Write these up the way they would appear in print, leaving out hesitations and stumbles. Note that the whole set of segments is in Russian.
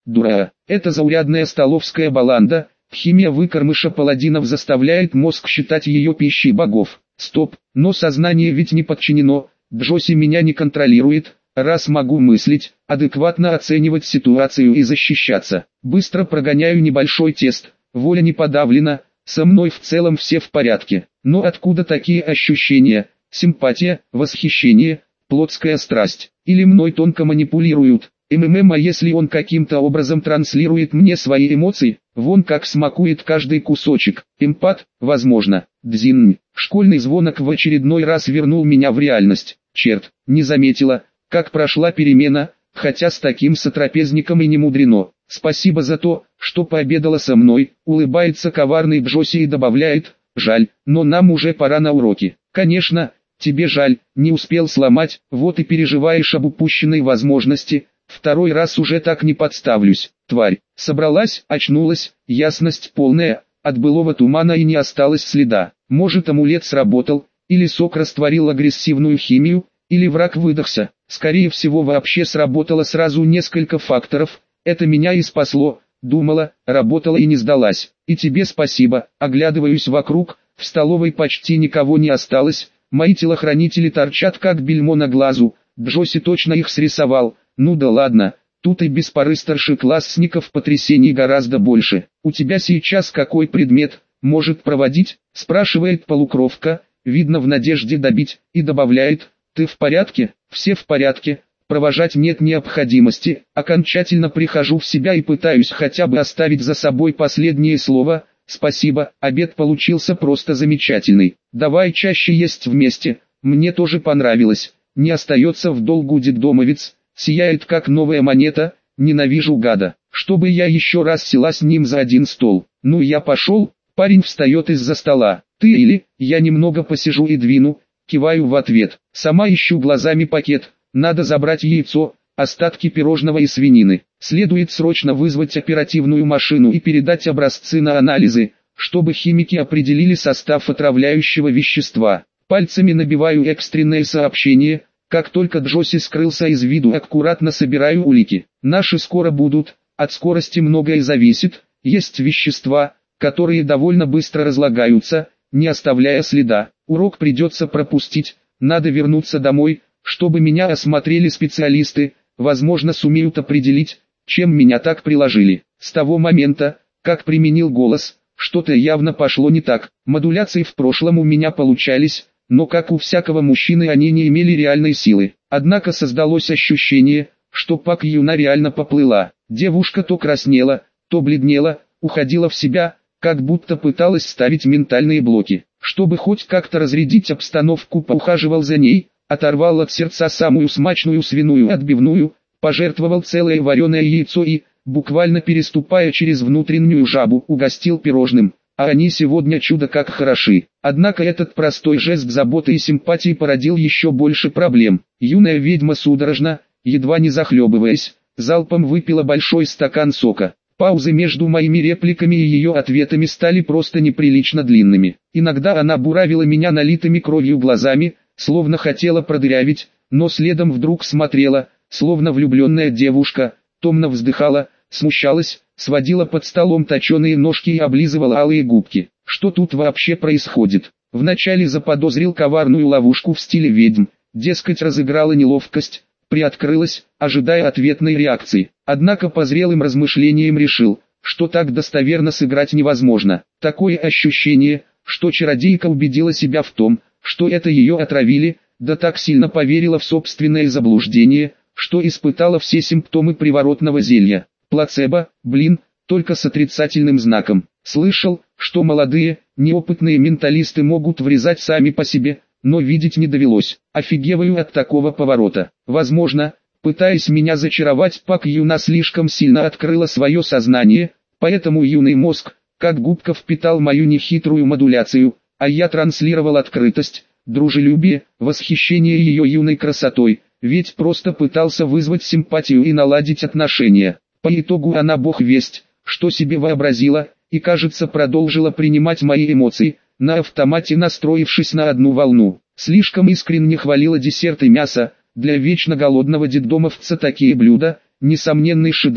дура. Это заурядная столовская баланда, химия выкормыша паладинов заставляет мозг считать ее пищей богов. Стоп, но сознание ведь не подчинено, Джоси меня не контролирует, раз могу мыслить, адекватно оценивать ситуацию и защищаться. Быстро прогоняю небольшой тест, воля не подавлена, со мной в целом все в порядке. Но откуда такие ощущения? Симпатия, восхищение, плотская страсть? Или мной тонко манипулируют? А если он каким-то образом транслирует мне свои эмоции, вон как смакует каждый кусочек. Эмпат, возможно. Дзинь. Школьный звонок в очередной раз вернул меня в реальность. Черт, не заметила, как прошла перемена, хотя с таким сотрапезником и не мудрено. Спасибо за то, что пообедала со мной, улыбается коварный Джоси и добавляет, жаль, но нам уже пора на уроки. Конечно, тебе жаль, не успел сломать, вот и переживаешь об упущенной возможности. Второй раз уже так не подставлюсь, тварь. Собралась, очнулась, ясность полная, от былого тумана и не осталось следа. Может, амулет сработал, или сок растворил агрессивную химию, или враг выдохся. Скорее всего, вообще сработало сразу несколько факторов. Это меня и спасло, думала, работала и не сдалась. И тебе спасибо. Оглядываюсь вокруг, в столовой почти никого не осталось. Мои телохранители торчат как бельмо на глазу. Джоси точно их срисовал. Ну да ладно, тут и без пары старшеклассников потрясений гораздо больше. У тебя сейчас какой предмет, может проводить? Спрашивает полукровка, видно в надежде добить, и добавляет, ты в порядке? Все в порядке, провожать нет необходимости. Окончательно прихожу в себя и пытаюсь хотя бы оставить за собой последнее слово. Спасибо, обед получился просто замечательный. Давай чаще есть вместе, мне тоже понравилось. Не остается в долгу детдомовец. Сияет как новая монета, ненавижу гада. Чтобы я еще раз села с ним за один стол. Ну я пошел, парень встает из-за стола. Ты или, я немного посижу и двину, киваю в ответ. Сама ищу глазами пакет, надо забрать яйцо, остатки пирожного и свинины. Следует срочно вызвать оперативную машину и передать образцы на анализы, чтобы химики определили состав отравляющего вещества. Пальцами набиваю экстренное сообщение. Как только Джоси скрылся из виду, аккуратно собираю улики. Наши скоро будут, от скорости многое зависит, есть вещества, которые довольно быстро разлагаются, не оставляя следа. Урок придется пропустить, надо вернуться домой, чтобы меня осмотрели специалисты, возможно сумеют определить, чем меня так приложили. С того момента, как применил голос, что-то явно пошло не так. Модуляции в прошлом у меня получались, но как у всякого мужчины они не имели реальной силы. Однако создалось ощущение, что Пак Юна реально поплыла. Девушка то краснела, то бледнела, уходила в себя, как будто пыталась ставить ментальные блоки. Чтобы хоть как-то разрядить обстановку, поухаживал за ней, оторвал от сердца самую смачную свиную отбивную, пожертвовал целое вареное яйцо и, буквально переступая через внутреннюю жабу, угостил пирожным. А они сегодня чудо как хороши. Однако этот простой жест заботы и симпатии породил еще больше проблем. Юная ведьма судорожно, едва не захлебываясь, залпом выпила большой стакан сока. Паузы между моими репликами и ее ответами стали просто неприлично длинными. Иногда она буравила меня налитыми кровью глазами, словно хотела продырявить, но следом вдруг смотрела, словно влюбленная девушка, томно вздыхала, смущалась, сводила под столом точеные ножки и облизывала алые губки. Что тут вообще происходит? Вначале заподозрил коварную ловушку в стиле ведьм, дескать разыграла неловкость, приоткрылась, ожидая ответной реакции. Однако по зрелым размышлениям решил, что так достоверно сыграть невозможно. Такое ощущение, что чародейка убедила себя в том, что это ее отравили, да так сильно поверила в собственное заблуждение, что испытала все симптомы приворотного зелья. Плацебо, блин, только с отрицательным знаком. Слышал, что молодые, неопытные менталисты могут врезать сами по себе, но видеть не довелось. Офигеваю от такого поворота. Возможно, пытаясь меня зачаровать, Пак Юна слишком сильно открыла свое сознание, поэтому юный мозг, как губка, впитал мою нехитрую модуляцию, а я транслировал открытость, дружелюбие, восхищение ее юной красотой, ведь просто пытался вызвать симпатию и наладить отношения. По итогу она бог весть, что себе вообразила, и кажется продолжила принимать мои эмоции, на автомате настроившись на одну волну. Слишком искренне хвалила десерт и мясо, для вечно голодного детдомовца такие блюда, несомненный шедевр,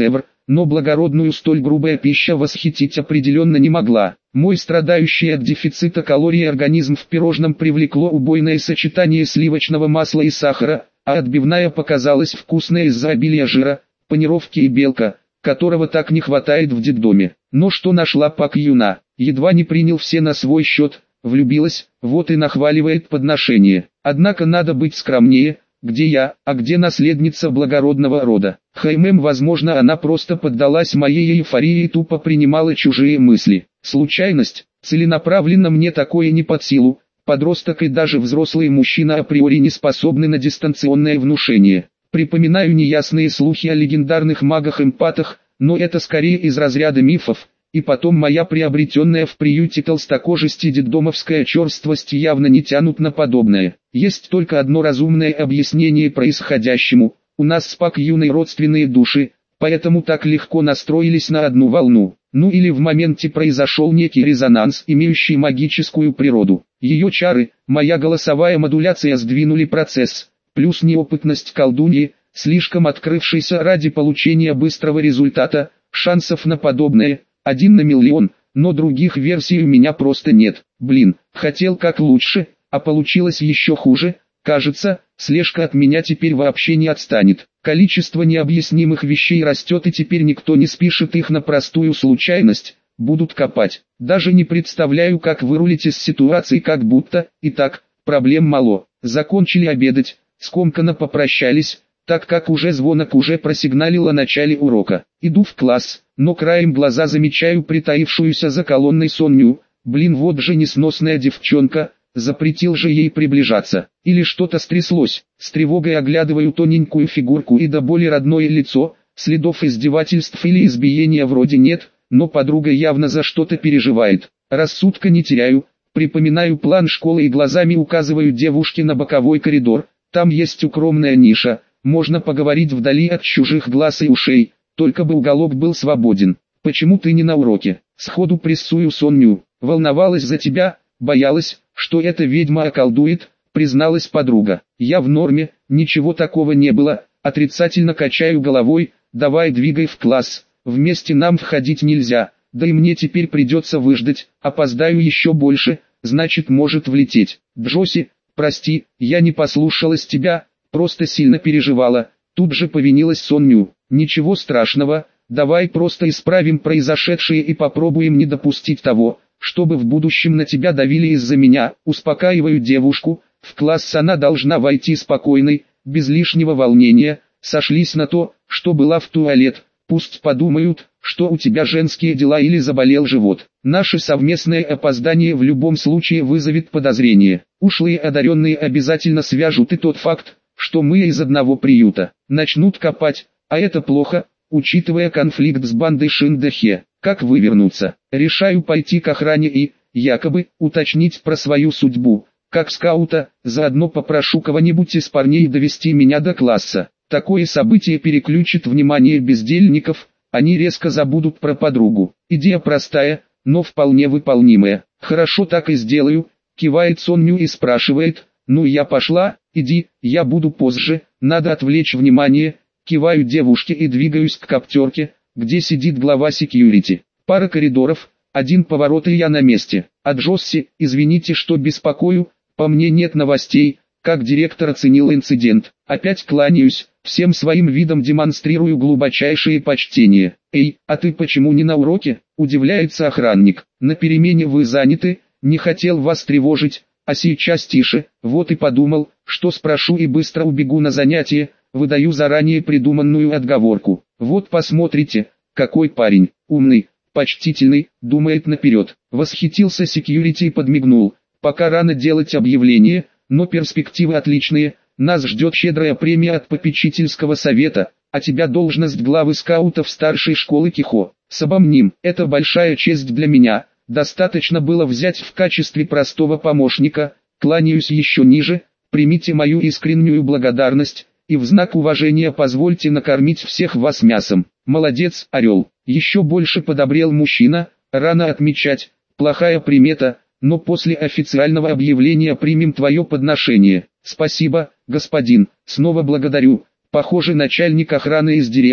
но благородную столь грубая пища восхитить определенно не могла. Мой страдающий от дефицита калорий организм в пирожном привлекло убойное сочетание сливочного масла и сахара, а отбивная показалась вкусной из-за обилия жира, панировки и белка, которого так не хватает в детдоме. Но что нашла Пак Юна, едва не принял все на свой счет, влюбилась, вот и нахваливает подношение. Однако надо быть скромнее, где я, а где наследница благородного рода. Возможно, она просто поддалась моей эйфории и тупо принимала чужие мысли. Случайность, целенаправленно мне такое не под силу. Подросток и даже взрослый мужчина априори не способны на дистанционное внушение. Припоминаю неясные слухи о легендарных магах-эмпатах, но это скорее из разряда мифов. И потом моя приобретенная в приюте толстокожесть и детдомовская черствость явно не тянут на подобное. Есть только одно разумное объяснение происходящему. У нас с Пак Юной родственные души, поэтому так легко настроились на одну волну. Ну или в моменте произошел некий резонанс, имеющий магическую природу. Ее чары, моя голосовая модуляция сдвинули процесс, плюс неопытность колдуньи, слишком открывшейся ради получения быстрого результата, шансов на подобное – 1 на миллион, но других версий у меня просто нет. Блин, хотел как лучше, а получилось еще хуже. Кажется, слежка от меня теперь вообще не отстанет. Количество необъяснимых вещей растет, и теперь никто не спишет их на простую случайность. Будут копать. Даже не представляю, как вырулить из ситуации, как будто, итак, проблем мало. Закончили обедать, скомканно попрощались, так как уже звонок уже просигналил о начале урока. Иду в класс, но краем глаза замечаю притаившуюся за колонной Соню. Блин, вот же несносная девчонка, запретил же ей приближаться. Или что-то стряслось. С тревогой оглядываю тоненькую фигурку и до боли родное лицо, следов издевательств или избиения вроде нет, но подруга явно за что-то переживает. Рассудка не теряю, припоминаю план школы и глазами указываю девушке на боковой коридор. Там есть укромная ниша. Можно поговорить вдали от чужих глаз и ушей, только бы уголок был свободен. Почему ты не на уроке? Сходу прессую Соню. Волновалась за тебя, боялась, что эта ведьма околдует, призналась подруга. Я в норме, ничего такого не было, отрицательно качаю головой, давай двигай в класс, вместе нам входить нельзя, да и мне теперь придется выждать, опоздаю еще больше, значит может влететь. Джоси, прости, я не послушалась тебя. Просто сильно переживала, тут же повинилась Соню. Ничего страшного, давай просто исправим произошедшее и попробуем не допустить того, чтобы в будущем на тебя давили из-за меня. Успокаиваю девушку, в класс она должна войти спокойной, без лишнего волнения. Сошлись на то, что была в туалет, пусть подумают, что у тебя женские дела или заболел живот. Наше совместное опоздание в любом случае вызовет подозрение. Ушлые одаренные обязательно свяжут и тот факт, что мы из одного приюта. Начнут копать, а это плохо, учитывая конфликт с бандой Шиндахе. Как вывернуться? Решаю пойти к охране и, якобы, уточнить про свою судьбу. Как скаута, заодно попрошу кого-нибудь из парней довести меня до класса. Такое событие переключит внимание бездельников, они резко забудут про подругу. Идея простая, но вполне выполнимая. Хорошо, так и сделаю, кивает Соню и спрашивает. Ну я пошла, иди, я буду позже, надо отвлечь внимание, киваю девушке и двигаюсь к коптерке, где сидит глава секьюрити. Пара коридоров, один поворот и я на месте. А Джосси, извините, что беспокою, по мне нет новостей, как директор оценил инцидент. Опять кланяюсь, всем своим видом демонстрирую глубочайшее почтение. Эй, а ты почему не на уроке? Удивляется охранник. На перемене вы заняты, не хотел вас тревожить. А сейчас тише, вот и подумал, что спрошу и быстро убегу на занятие, выдаю заранее придуманную отговорку. Вот посмотрите, какой парень, умный, почтительный, думает наперед. Восхитился секьюрити и подмигнул. Пока рано делать объявление, но перспективы отличные, нас ждет щедрая премия от попечительского совета, а тебя должность главы скаутов старшей школы Кихо. Собомним, это большая честь для меня. Достаточно было взять в качестве простого помощника, кланяюсь еще ниже, примите мою искреннюю благодарность, и в знак уважения позвольте накормить всех вас мясом. Молодец, орел. Еще больше подобрел мужчина, рано отмечать, плохая примета, но после официального объявления примем твое подношение. Спасибо, господин, снова благодарю. Похоже, начальник охраны из деревни,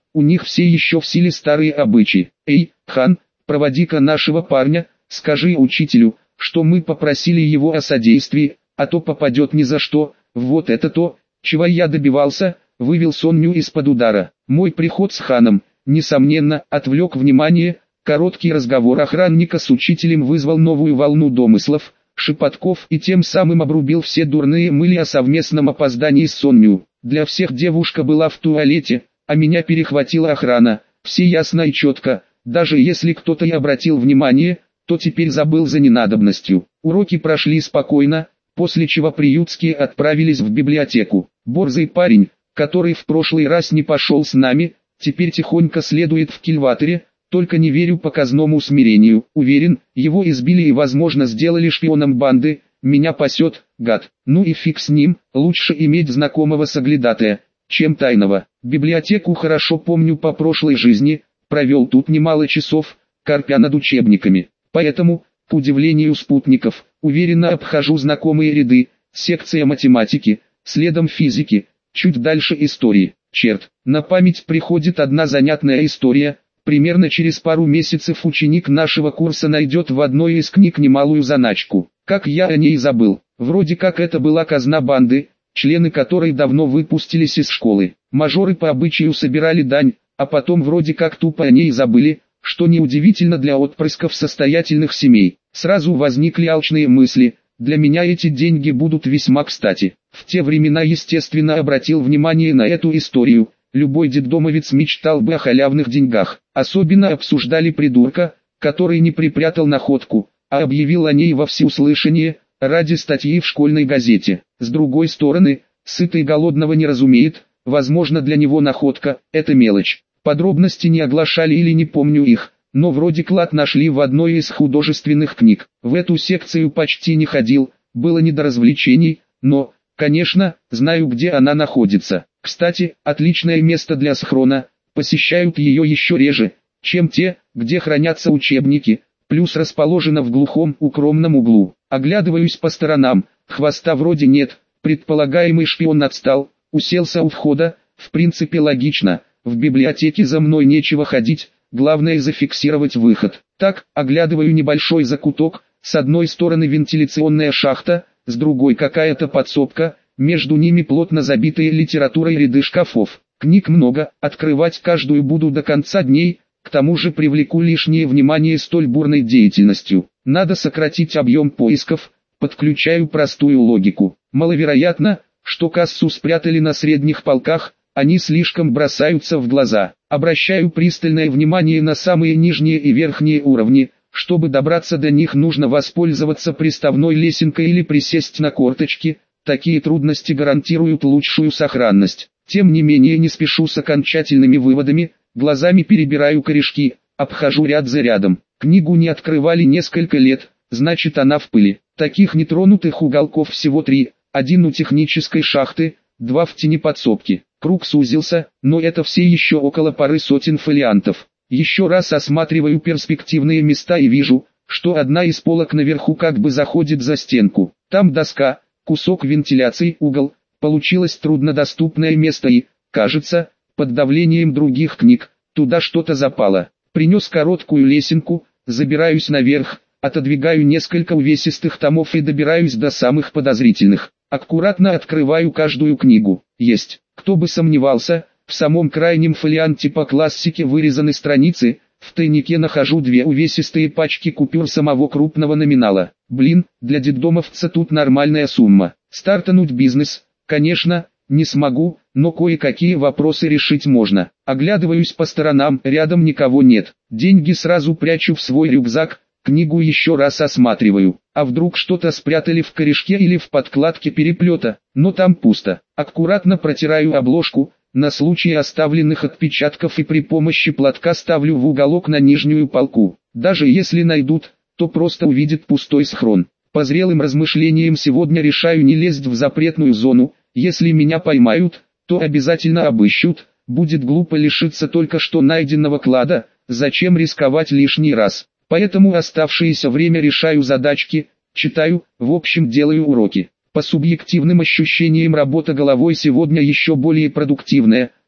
у них все еще в силе старые обычаи. Эй, хан, проводи-ка нашего парня, скажи учителю, что мы попросили его о содействии, а то попадет ни за что. Вот это то, чего я добивался, вывел Соню из-под удара. Мой приход с ханом, несомненно, отвлек внимание. Короткий разговор охранника с учителем вызвал новую волну домыслов, шепотков и тем самым обрубил все дурные мысли о совместном опоздании с Сонью. Для всех девушка была в туалете, а меня перехватила охрана. Все ясно и четко, даже если кто-то и обратил внимание, то теперь забыл за ненадобностью. Уроки прошли спокойно, после чего приютские отправились в библиотеку. Борзый парень, который в прошлый раз не пошел с нами, теперь тихонько следует в кильваторе, только не верю показному смирению. Уверен, его избили и возможно сделали шпионом банды, меня пасет, гад. Ну и фиг с ним, лучше иметь знакомого соглядатая, чем тайного. Библиотеку хорошо помню по прошлой жизни, провел тут немало часов, корпя над учебниками. Поэтому, к удивлению спутников, уверенно обхожу знакомые ряды, секция математики, следом физики, чуть дальше истории. Черт, на память приходит одна занятная история. Примерно через пару месяцев ученик нашего курса найдет в одной из книг немалую заначку. Как я о ней забыл. Вроде как это была казна банды, члены которой давно выпустились из школы. Мажоры по обычаю собирали дань, а потом вроде как тупо о ней забыли, что неудивительно для отпрысков состоятельных семей. Сразу возникли алчные мысли, для меня эти деньги будут весьма кстати. В те времена естественно обратил внимание на эту историю. Любой детдомовец мечтал бы о халявных деньгах. Особенно обсуждали придурка, который не припрятал находку, а объявил о ней во всеуслышание, ради статьи в школьной газете. С другой стороны, сытый голодного не разумеет, возможно для него находка – это мелочь. Подробности не оглашали или не помню их, но вроде клад нашли в одной из художественных книг. В эту секцию почти не ходил, было не до развлечений, но, конечно, знаю где она находится. Кстати, отличное место для схрона, посещают ее еще реже, чем те, где хранятся учебники, плюс расположена в глухом укромном углу. Оглядываюсь по сторонам, хвоста вроде нет, предполагаемый шпион отстал, уселся у входа, в принципе логично, в библиотеке за мной нечего ходить, главное зафиксировать выход. Так, оглядываю небольшой закуток, с одной стороны вентиляционная шахта, с другой какая-то подсобка, между ними плотно забитые литературой ряды шкафов. Книг много, открывать каждую буду до конца дней, к тому же привлеку лишнее внимание столь бурной деятельностью. Надо сократить объем поисков, подключаю простую логику. Маловероятно, что кассу спрятали на средних полках, они слишком бросаются в глаза. Обращаю пристальное внимание на самые нижние и верхние уровни. Чтобы добраться до них, нужно воспользоваться приставной лесенкой или присесть на корточки. Такие трудности гарантируют лучшую сохранность. Тем не менее не спешу с окончательными выводами, глазами перебираю корешки, обхожу ряд за рядом. Книгу не открывали несколько лет, значит она в пыли. Таких нетронутых уголков всего 3, один у технической шахты, 2 в тени подсобки. Круг сузился, но это все еще около пары сотен фолиантов. Еще раз осматриваю перспективные места и вижу, что одна из полок наверху как бы заходит за стенку. Там доска, кусок вентиляции, угол. Получилось труднодоступное место и, кажется, под давлением других книг, туда что-то запало. Принес короткую лесенку, забираюсь наверх, отодвигаю несколько увесистых томов и добираюсь до самых подозрительных. Аккуратно открываю каждую книгу. Есть. Кто бы сомневался, в самом крайнем фолианте по классике вырезаны страницы, в тайнике нахожу 2 увесистые пачки купюр самого крупного номинала. Блин, для детдомовца тут нормальная сумма. Стартануть бизнес, конечно, не смогу, но кое-какие вопросы решить можно. Оглядываюсь по сторонам, рядом никого нет. Деньги сразу прячу в свой рюкзак, книгу еще раз осматриваю. А вдруг что-то спрятали в корешке или в подкладке переплета, но там пусто. Аккуратно протираю обложку, на случай оставленных отпечатков и при помощи платка ставлю в уголок на нижнюю полку. Даже если найдут, то просто увидят пустой схрон. По зрелым размышлениям сегодня решаю не лезть в запретную зону. Если меня поймают, то обязательно обыщут. Будет глупо лишиться только что найденного клада, зачем рисковать лишний раз. Поэтому оставшееся время решаю задачки, читаю, в общем делаю уроки. По субъективным ощущениям работа головой сегодня еще более продуктивная,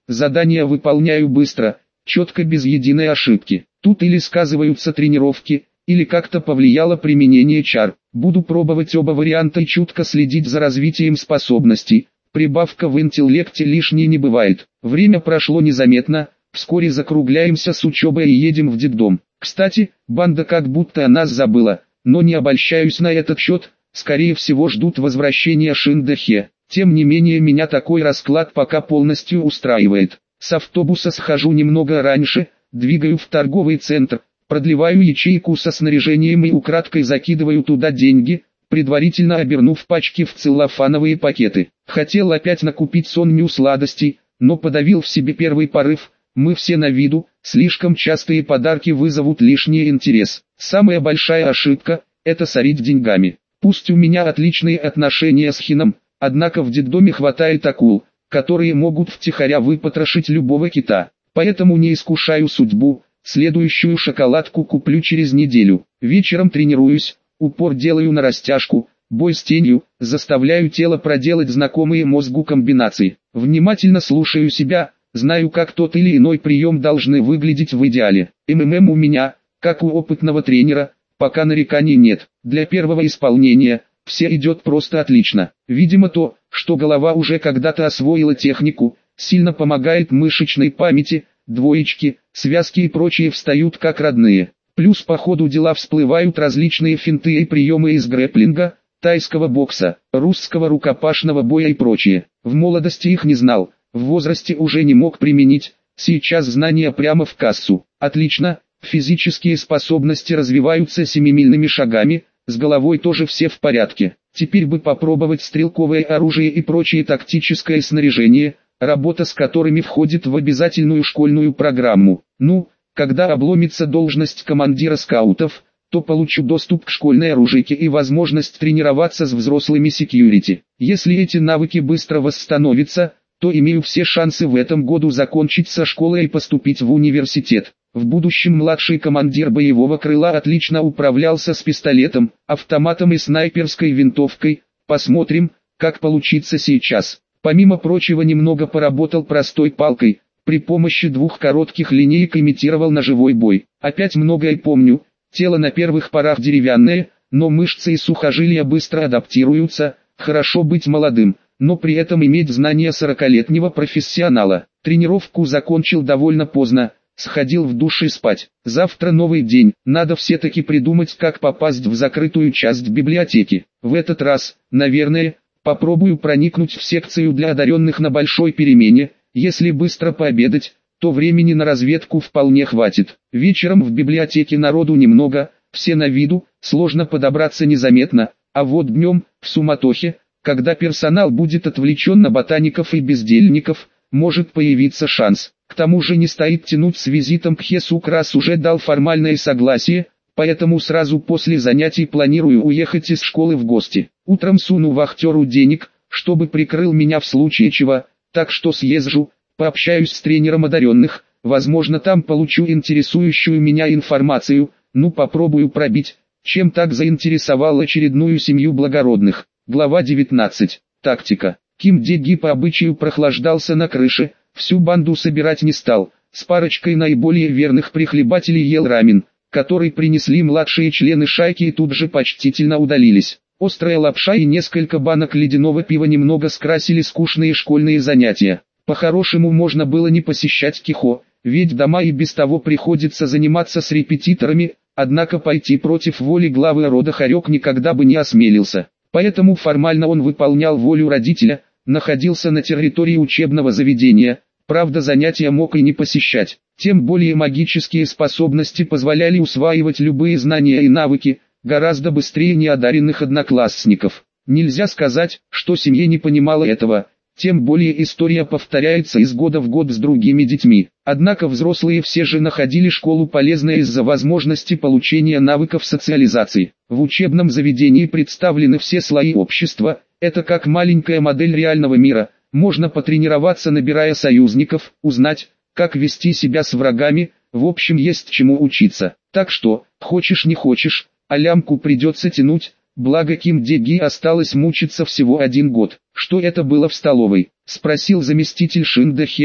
задания выполняю быстро, четко, без единой ошибки. Тут или сказываются тренировки, или как-то повлияло применение чар. Буду пробовать оба варианта и чутко следить за развитием способностей. Прибавка в интеллекте лишней не бывает. Время прошло незаметно, вскоре закругляемся с учебой и едем в детдом. Кстати, банда как будто о нас забыла, но не обольщаюсь на этот счет, скорее всего ждут возвращения Шиндахе. Тем не менее меня такой расклад пока полностью устраивает. С автобуса схожу немного раньше, двигаю в торговый центр, продлеваю ячейку со снаряжением и украдкой закидываю туда деньги, предварительно обернув пачки в целлофановые пакеты. Хотел опять накупить сонмю сладостей, но подавил в себе первый порыв. Мы все на виду, слишком частые подарки вызовут лишний интерес. Самая большая ошибка – это сорить деньгами. Пусть у меня отличные отношения с Хином, однако в детдоме хватает акул, которые могут втихаря выпотрошить любого кита. Поэтому не искушаю судьбу, следующую шоколадку куплю через неделю. Вечером тренируюсь, упор делаю на растяжку, бой с тенью, заставляю тело проделать знакомые мозгу комбинации. Внимательно слушаю себя, знаю, как тот или иной прием должны выглядеть в идеале. МММ у меня, как у опытного тренера, пока нареканий нет. Для первого исполнения все идет просто отлично. Видимо то, что голова уже когда-то освоила технику, сильно помогает мышечной памяти, двоечки, связки и прочие встают как родные. Плюс по ходу дела всплывают различные финты и приемы из грэпплинга, тайского бокса, русского рукопашного боя и прочее. В молодости их не знал, в возрасте уже не мог применить, сейчас знания прямо в кассу. Отлично, физические способности развиваются семимильными шагами, с головой тоже все в порядке. Теперь бы попробовать стрелковое оружие и прочее тактическое снаряжение, работа с которыми входит в обязательную школьную программу. Ну, когда обломится должность командира скаутов, то получу доступ к школьной оружейке и возможность тренироваться с взрослыми секьюрити. Если эти навыки быстро восстановятся, то имею все шансы в этом году закончить со школой и поступить в университет. В будущем младший командир боевого крыла отлично управлялся с пистолетом, автоматом и снайперской винтовкой. Посмотрим, как получится сейчас. Помимо прочего немного поработал простой палкой, при помощи двух коротких линеек имитировал ножевой бой. Опять многое помню, тело на первых порах деревянное, но мышцы и сухожилия быстро адаптируются, хорошо быть молодым, но при этом иметь знания 40-летнего профессионала. Тренировку закончил довольно поздно, сходил в душ и спать. Завтра новый день, надо все-таки придумать, как попасть в закрытую часть библиотеки. В этот раз, наверное, попробую проникнуть в секцию для одаренных на большой перемене. Если быстро пообедать, то времени на разведку вполне хватит. Вечером в библиотеке народу немного, все на виду, сложно подобраться незаметно, а вот днем, в суматохе, когда персонал будет отвлечен на ботаников и бездельников, может появиться шанс. К тому же не стоит тянуть с визитом к Хесук, раз уже дал формальное согласие, поэтому сразу после занятий планирую уехать из школы в гости. Утром суну вахтеру денег, чтобы прикрыл меня в случае чего, так что съезжу, пообщаюсь с тренером одаренных, возможно там получу интересующую меня информацию, попробую пробить, чем так заинтересовал очередную семью благородных. Глава 19. Тактика. Ким Де-ги по обычаю прохлаждался на крыше, всю банду собирать не стал, с парочкой наиболее верных прихлебателей ел рамен, который принесли младшие члены шайки и тут же почтительно удалились. Острая лапша и несколько банок ледяного пива немного скрасили скучные школьные занятия. По-хорошему можно было не посещать Кихо, ведь дома и без того приходится заниматься с репетиторами, однако пойти против воли главы рода Харек никогда бы не осмелился. Поэтому формально он выполнял волю родителя, находился на территории учебного заведения, правда занятия мог и не посещать. Тем более магические способности позволяли усваивать любые знания и навыки, гораздо быстрее неодаренных одноклассников. Нельзя сказать, что семья не понимала этого, тем более история повторяется из года в год с другими детьми. Однако взрослые все же находили школу полезной из-за возможности получения навыков социализации. В учебном заведении представлены все слои общества, это как маленькая модель реального мира, можно потренироваться, набирая союзников, узнать, как вести себя с врагами, в общем есть чему учиться. Так что, хочешь не хочешь, а лямку придется тянуть, благо Ким Де-ги осталось мучиться всего 1 год. Что это было в столовой? Спросил заместитель Шиндахе,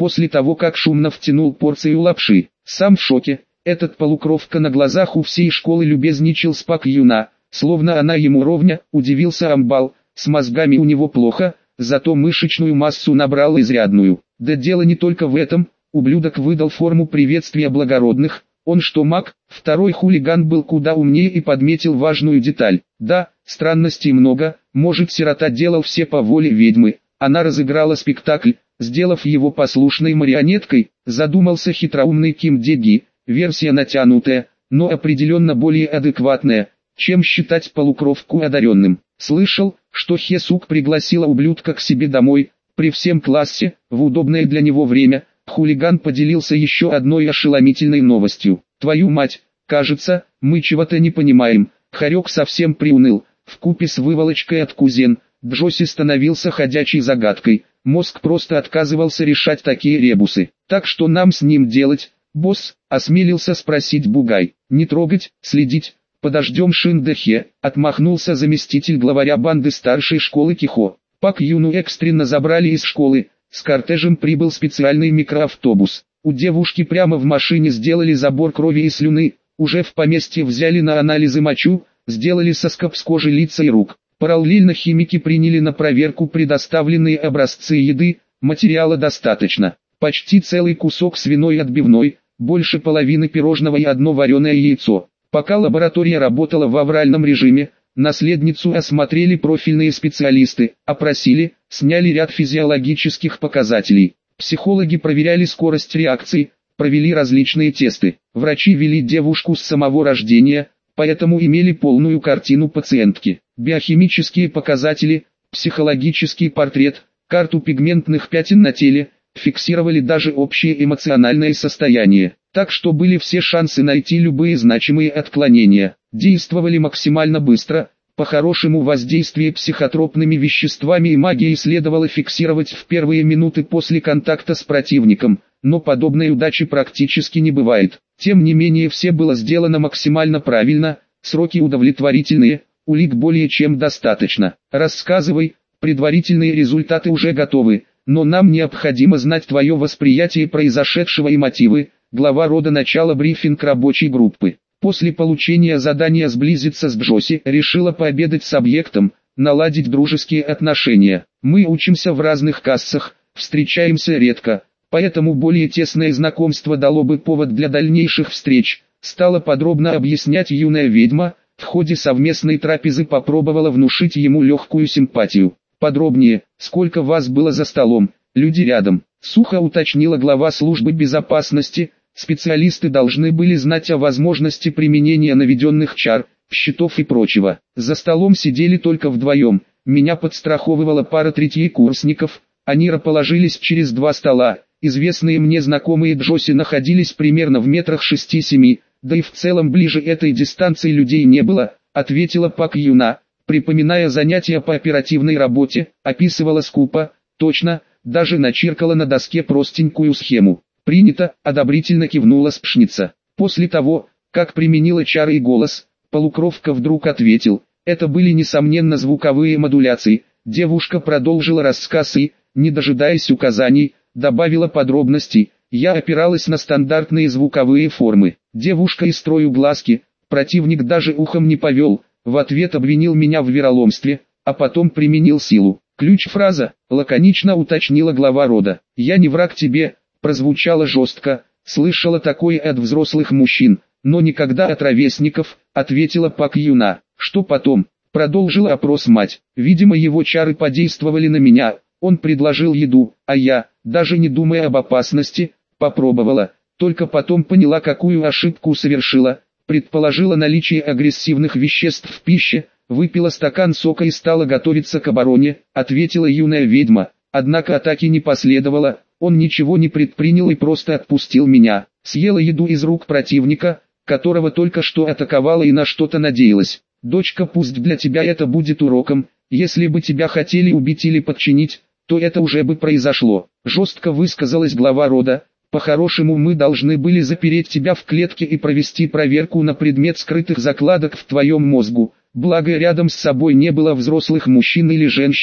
после того как шумно втянул порцию лапши. Сам в шоке, этот полукровка на глазах у всей школы любезничал с Пак Юна, словно она ему ровня, удивился Амбал, с мозгами у него плохо, зато мышечную массу набрал изрядную. Да дело не только в этом, ублюдок выдал форму приветствия благородных, он что маг? Второй хулиган был куда умнее и подметил важную деталь. Да, странностей много, может сирота делал все по воле ведьмы, она разыграла спектакль, сделав его послушной марионеткой, задумался хитроумный Ким Деги, версия натянутая, но определенно более адекватная, чем считать полукровку одаренным. Слышал, что Хесук пригласила ублюдка к себе домой, при всем классе, в удобное для него время. Хулиган поделился еще одной ошеломительной новостью. Твою мать, кажется, мы чего-то не понимаем. Хорек совсем приуныл, вкупе с выволочкой от кузен. Джоси становился ходячей загадкой. Мозг просто отказывался решать такие ребусы. Так что нам с ним делать, босс? Осмелился спросить Бугай. Не трогать, следить. Подождем Шиндехе, отмахнулся заместитель главаря банды старшей школы Кихо. Пак Юну экстренно забрали из школы. С кортежем прибыл специальный микроавтобус. У девушки прямо в машине сделали забор крови и слюны, уже в поместье взяли на анализы мочу, сделали соскоб с кожи лица и рук. Параллельно химики приняли на проверку предоставленные образцы еды, материала достаточно. Почти целый кусок свиной отбивной, больше половины пирожного и одно вареное яйцо. Пока лаборатория работала в авральном режиме, наследницу осмотрели профильные специалисты, опросили, сняли ряд физиологических показателей. Психологи проверяли скорость реакции, провели различные тесты. Врачи вели девушку с самого рождения, поэтому имели полную картину пациентки. Биохимические показатели, психологический портрет, карту пигментных пятен на теле, фиксировали даже общее эмоциональное состояние. Так что были все шансы найти любые значимые отклонения. Действовали максимально быстро, по-хорошему воздействие психотропными веществами и магией следовало фиксировать в первые минуты после контакта с противником, но подобной удачи практически не бывает. Тем не менее все было сделано максимально правильно, сроки удовлетворительные, улик более чем достаточно. Рассказывай, предварительные результаты уже готовы, но нам необходимо знать твое восприятие произошедшего и мотивы. Глава рода начала брифинг рабочей группы. После получения задания сблизиться с Джоси, решила пообедать с объектом, наладить дружеские отношения. Мы учимся в разных кассах, встречаемся редко, поэтому более тесное знакомство дало бы повод для дальнейших встреч. Стала подробно объяснять юная ведьма, в ходе совместной трапезы попробовала внушить ему легкую симпатию. Подробнее, сколько вас было за столом, люди рядом, сухо уточнила глава службы безопасности. Специалисты должны были знать о возможности применения наведенных чар, щитов и прочего. За столом сидели только вдвоем, меня подстраховывала пара третьекурсников, они расположились через два стола, известные мне знакомые Джоси находились примерно в метрах 6-7, да и в целом ближе этой дистанции людей не было, ответила Пак Юна, припоминая занятия по оперативной работе, описывала скупо, точно, даже начеркала на доске простенькую схему. «Принято», одобрительно кивнула Спшница. После того, как применила чары и голос, полукровка вдруг ответил. Это были несомненно звуковые модуляции. Девушка продолжила рассказ и, не дожидаясь указаний, добавила подробностей. Я опиралась на стандартные звуковые формы. Девушка из строю глазки, противник даже ухом не повел, в ответ обвинил меня в вероломстве, а потом применил силу. Ключ-фраза, лаконично уточнила глава рода. «Я не враг тебе», прозвучало жестко, слышала такое от взрослых мужчин, но никогда от ровесников, ответила Пак Юна. Что потом? Продолжила опрос мать. Видимо его чары подействовали на меня, он предложил еду, а я, даже не думая об опасности, попробовала. Только потом поняла, какую ошибку совершила, предположила наличие агрессивных веществ в пище, выпила стакан сока и стала готовиться к обороне, ответила юная ведьма. Однако атаки не последовало. Он ничего не предпринял и просто отпустил меня. Съела еду из рук противника, которого только что атаковала и на что-то надеялась. Дочка, пусть для тебя это будет уроком, если бы тебя хотели убить или подчинить, то это уже бы произошло. Жестко высказалась глава рода. По-хорошему мы должны были запереть тебя в клетке и провести проверку на предмет скрытых закладок в твоем мозгу. Благо рядом с собой не было взрослых мужчин или женщин,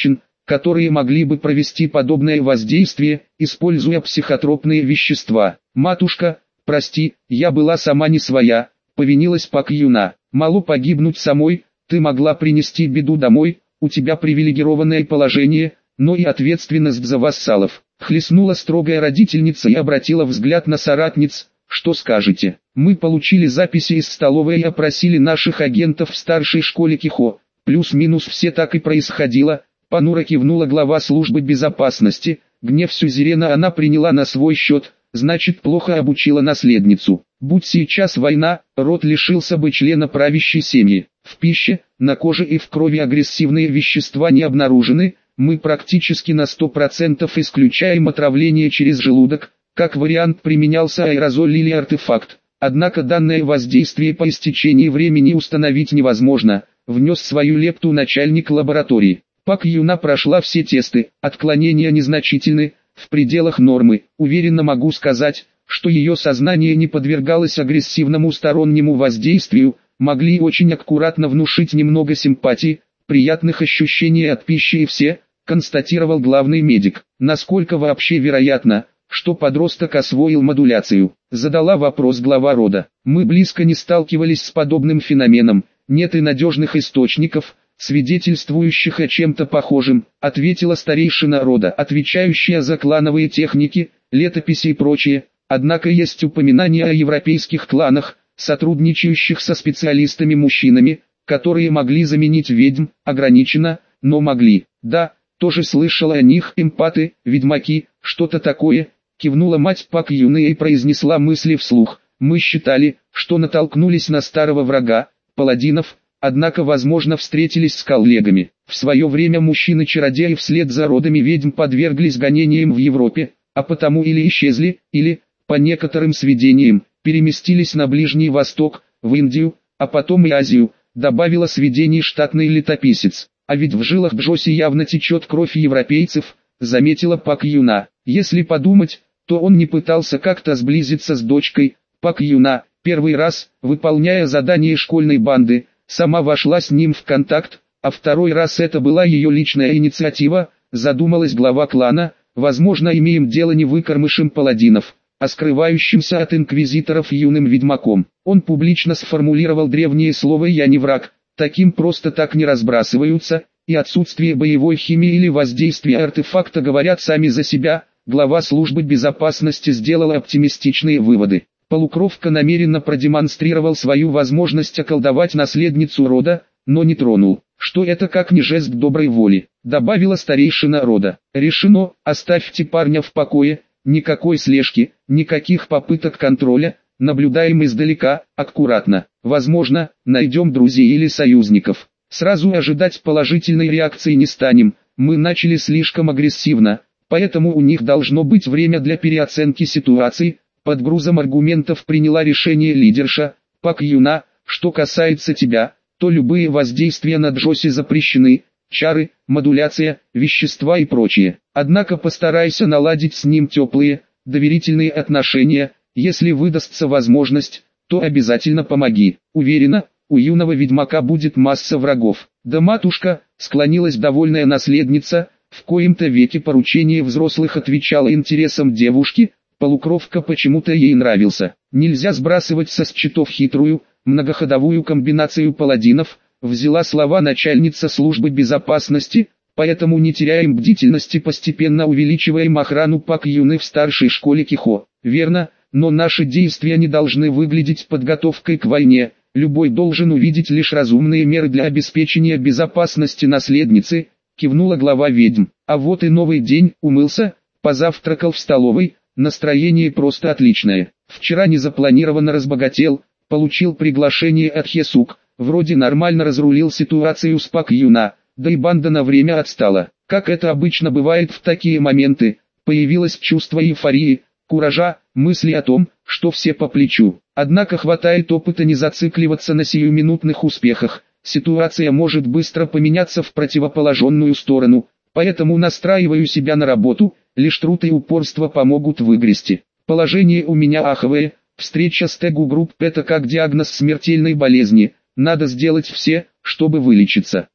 которые могли бы провести подобное воздействие, используя психотропные вещества. «Матушка, прости, я была сама не своя», — повинилась Пак Юна. «Мало погибнуть самой, ты могла принести беду домой, у тебя привилегированное положение, но и ответственность за вассалов». Хлестнула строгая родительница и обратила взгляд на соратниц. «Что скажете? Мы получили записи из столовой и опросили наших агентов в старшей школе Кихо. Плюс-минус все так и происходило», — понуро кивнула глава службы безопасности. Гнев сюзерена она приняла на свой счет, значит плохо обучила наследницу. Будь сейчас война, род лишился бы члена правящей семьи. В пище, на коже и в крови агрессивные вещества не обнаружены, мы практически на 100% исключаем отравление через желудок. Как вариант применялся аэрозоль или артефакт. Однако данное воздействие по истечении времени установить невозможно, внес свою лепту начальник лаборатории. Пак Юна прошла все тесты, отклонения незначительны, в пределах нормы. Уверенно могу сказать, что ее сознание не подвергалось агрессивному стороннему воздействию, могли очень аккуратно внушить немного симпатии, приятных ощущений от пищи и все, констатировал главный медик. Насколько вообще вероятно, что подросток освоил модуляцию? Задала вопрос глава рода. Мы близко не сталкивались с подобным феноменом, нет и надежных источников, свидетельствующих о чем-то похожем, ответила старейшина рода, отвечающая за клановые техники, летописи и прочее. Однако есть упоминания о европейских кланах, сотрудничающих со специалистами-мужчинами, которые могли заменить ведьм, ограниченно, но могли. Да, тоже слышала о них, эмпаты, ведьмаки, что-то такое, кивнула мать Пак Юны и произнесла мысли вслух. Мы считали, что натолкнулись на старого врага, паладинов, однако возможно встретились с коллегами. В свое время мужчины-чародеи вслед за родами ведьм подверглись гонениям в Европе, а потому или исчезли, или, по некоторым сведениям, переместились на Ближний Восток, в Индию, а потом и Азию, добавила сведений штатный летописец. А ведь в жилах Джоси явно течет кровь европейцев, заметила Пак Юна. Если подумать, то он не пытался как-то сблизиться с дочкой. Пак Юна, первый раз, выполняя задание школьной банды, сама вошла с ним в контакт, а второй раз это была ее личная инициатива, задумалась глава клана. Возможно, имеем дело не выкормышем паладинов, а скрывающимся от инквизиторов юным ведьмаком. Он публично сформулировал древнее слово «я не враг», таким просто так не разбрасываются, и отсутствие боевой химии или воздействия артефакта говорят сами за себя. Глава службы безопасности сделала оптимистичные выводы. Полукровка намеренно продемонстрировал свою возможность околдовать наследницу рода, но не тронул. Что это как не жест доброй воли, добавила старейшина рода. Решено, оставьте парня в покое, никакой слежки, никаких попыток контроля, наблюдаем издалека, аккуратно. Возможно, найдем друзей или союзников. Сразу ожидать положительной реакции не станем, мы начали слишком агрессивно, поэтому у них должно быть время для переоценки ситуации. Под грузом аргументов приняла решение лидерша. Пак Юна, что касается тебя, то любые воздействия на Джоси запрещены, чары, модуляция, вещества и прочее. Однако постарайся наладить с ним теплые, доверительные отношения, если выдастся возможность, то обязательно помоги. Уверена, у юного ведьмака будет масса врагов. Да матушка, склонилась довольная наследница, в коем-то веке поручение взрослых отвечало интересам девушки, полукровка почему-то ей нравился. Нельзя сбрасывать со счетов хитрую, многоходовую комбинацию паладинов, взяла слова начальница службы безопасности, поэтому не теряем бдительности, постепенно увеличиваем охрану Пак Юны в старшей школе Кихо. Верно, но наши действия не должны выглядеть подготовкой к войне, любой должен увидеть лишь разумные меры для обеспечения безопасности наследницы, кивнула глава ведьм. А вот и новый день, умылся, позавтракал в столовой, настроение просто отличное. Вчера незапланированно разбогател, получил приглашение от Хесук, вроде нормально разрулил ситуацию с Пак Юна, да и банда на время отстала. Как это обычно бывает в такие моменты, появилось чувство эйфории, куража, мысли о том, что все по плечу. Однако хватает опыта не зацикливаться на сиюминутных успехах, ситуация может быстро поменяться в противоположную сторону, поэтому настраиваю себя на работу, лишь труд и упорство помогут выгрести. Положение у меня аховое, встреча с Тегу Групп это как диагноз смертельной болезни, надо сделать все, чтобы вылечиться.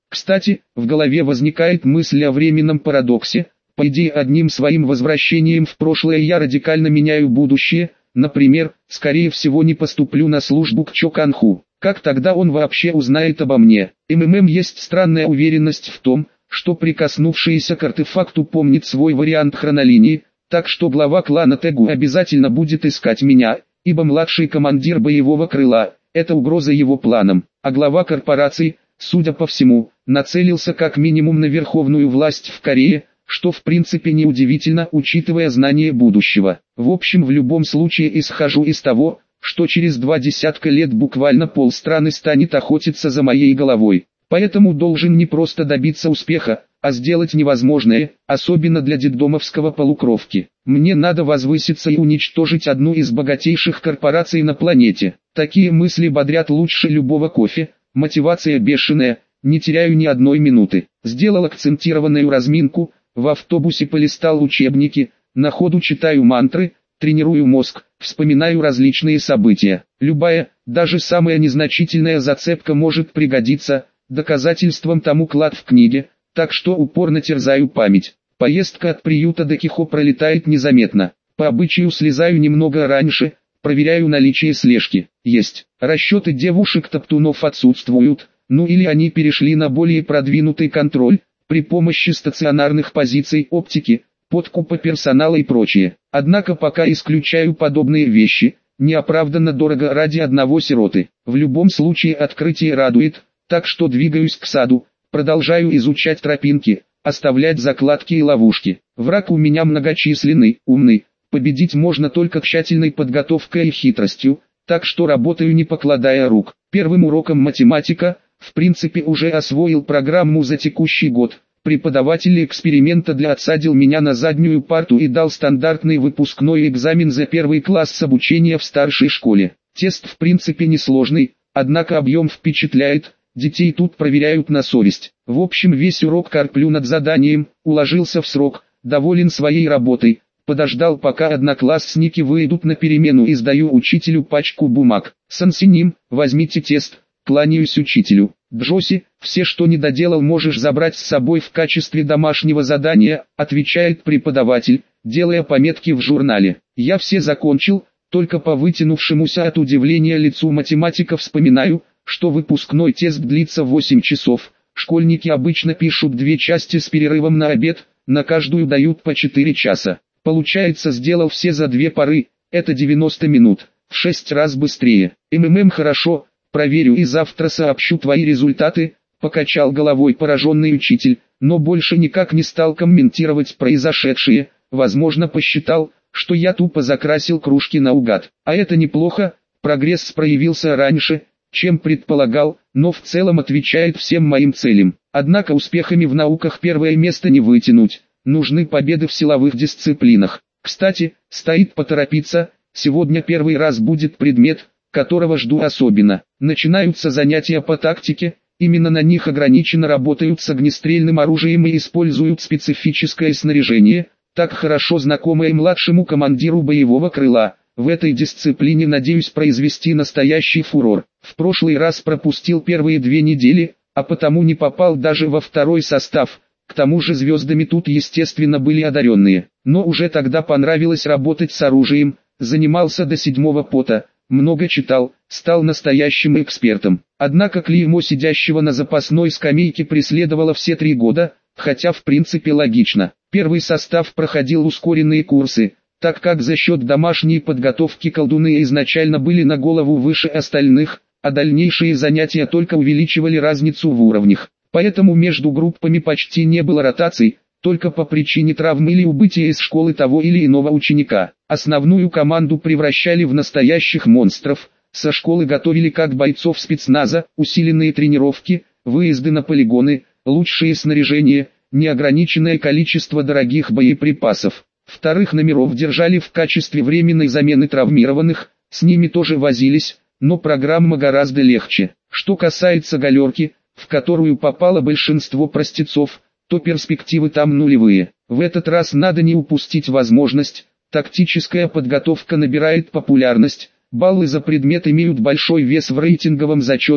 Кстати, в голове возникает мысль о временном парадоксе. По идее, одним своим возвращением в прошлое я радикально меняю будущее. Например, скорее всего не поступлю на службу к Чо Кан Ху. Как тогда он вообще узнает обо мне? Есть странная уверенность в том, что прикоснувшийся к артефакту помнит свой вариант хронолинии, так что глава клана Тегу обязательно будет искать меня, ибо младший командир боевого крыла – это угроза его планам, а глава корпорации, судя по всему, нацелился как минимум на верховную власть в Корее, что в принципе неудивительно, учитывая знание будущего. В общем, в любом случае исхожу из того, что через 20 лет буквально полстраны станет охотиться за моей головой. Поэтому должен не просто добиться успеха, а сделать невозможное, особенно для детдомовского полукровки. Мне надо возвыситься и уничтожить одну из богатейших корпораций на планете. Такие мысли бодрят лучше любого кофе, мотивация бешеная, не теряю ни одной минуты. Сделал акцентированную разминку, в автобусе полистал учебники, на ходу читаю мантры, тренирую мозг, вспоминаю различные события. Любая, даже самая незначительная зацепка может пригодиться, доказательством тому клад в книге, так что упорно терзаю память. Поездка от приюта до Кихо пролетает незаметно. По обычаю слезаю немного раньше, проверяю наличие слежки. Есть. Расчеты девушек-топтунов отсутствуют, ну или они перешли на более продвинутый контроль, при помощи стационарных позиций оптики, подкупа персонала и прочее. Однако пока исключаю подобные вещи, неоправданно дорого ради одного сироты. В любом случае открытие радует, так что двигаюсь к саду, продолжаю изучать тропинки, оставлять закладки и ловушки. Враг у меня многочисленный, умный, победить можно только тщательной подготовкой и хитростью, так что работаю не покладая рук. Первым уроком математика, в принципе уже освоил программу за текущий год. Преподаватель эксперимента отсадил меня на заднюю парту и дал стандартный выпускной экзамен за первый класс обучения в старшей школе. Тест в принципе несложный, однако объем впечатляет, детей тут проверяют на совесть. В общем, весь урок корплю над заданием, уложился в срок, доволен своей работой, подождал пока одноклассники выйдут на перемену и сдаю учителю пачку бумаг. Сансиним, возьмите тест, кланяюсь учителю. Джоси, все, что не доделал, можешь забрать с собой в качестве домашнего задания, отвечает преподаватель, делая пометки в журнале. Я все закончил, только по вытянувшемуся от удивления лицу математика вспоминаю, что выпускной тест длится 8 часов. Школьники обычно пишут 2 части с перерывом на обед, на каждую дают по 4 часа. Получается, сделал все за 2 пары, это 90 минут, в 6 раз быстрее. Хорошо. Проверю и завтра сообщу твои результаты, покачал головой пораженный учитель, но больше никак не стал комментировать произошедшее, возможно посчитал, что я тупо закрасил кружки наугад. А это неплохо, прогресс проявился раньше, чем предполагал, но в целом отвечает всем моим целям. Однако успехами в науках первое место не вытянуть, нужны победы в силовых дисциплинах. Кстати, стоит поторопиться, сегодня первый раз будет предмет, которого жду особенно. Начинаются занятия по тактике, именно на них ограниченно работают с огнестрельным оружием и используют специфическое снаряжение, так хорошо знакомое младшему командиру боевого крыла. В этой дисциплине надеюсь произвести настоящий фурор. В прошлый раз пропустил первые 2 недели, а потому не попал даже во второй состав. К тому же звездами тут естественно были одаренные. Но уже тогда понравилось работать с оружием, занимался до 7-го пота. Много читал, стал настоящим экспертом. Однако клеймо сидящего на запасной скамейке преследовало все 3 года, хотя в принципе логично. Первый состав проходил ускоренные курсы, так как за счет домашней подготовки колдуны изначально были на голову выше остальных, а дальнейшие занятия только увеличивали разницу в уровнях. Поэтому между группами почти не было ротаций, только по причине травмы или убытия из школы того или иного ученика. Основную команду превращали в настоящих монстров, со школы готовили как бойцов спецназа, усиленные тренировки, выезды на полигоны, лучшее снаряжение, неограниченное количество дорогих боеприпасов. Вторых номеров держали в качестве временной замены травмированных, с ними тоже возились, но программа гораздо легче. Что касается галерки, в которую попало большинство простецов, то перспективы там нулевые. В этот раз надо не упустить возможность, тактическая подготовка набирает популярность, баллы за предмет имеют большой вес в рейтинговом зачете,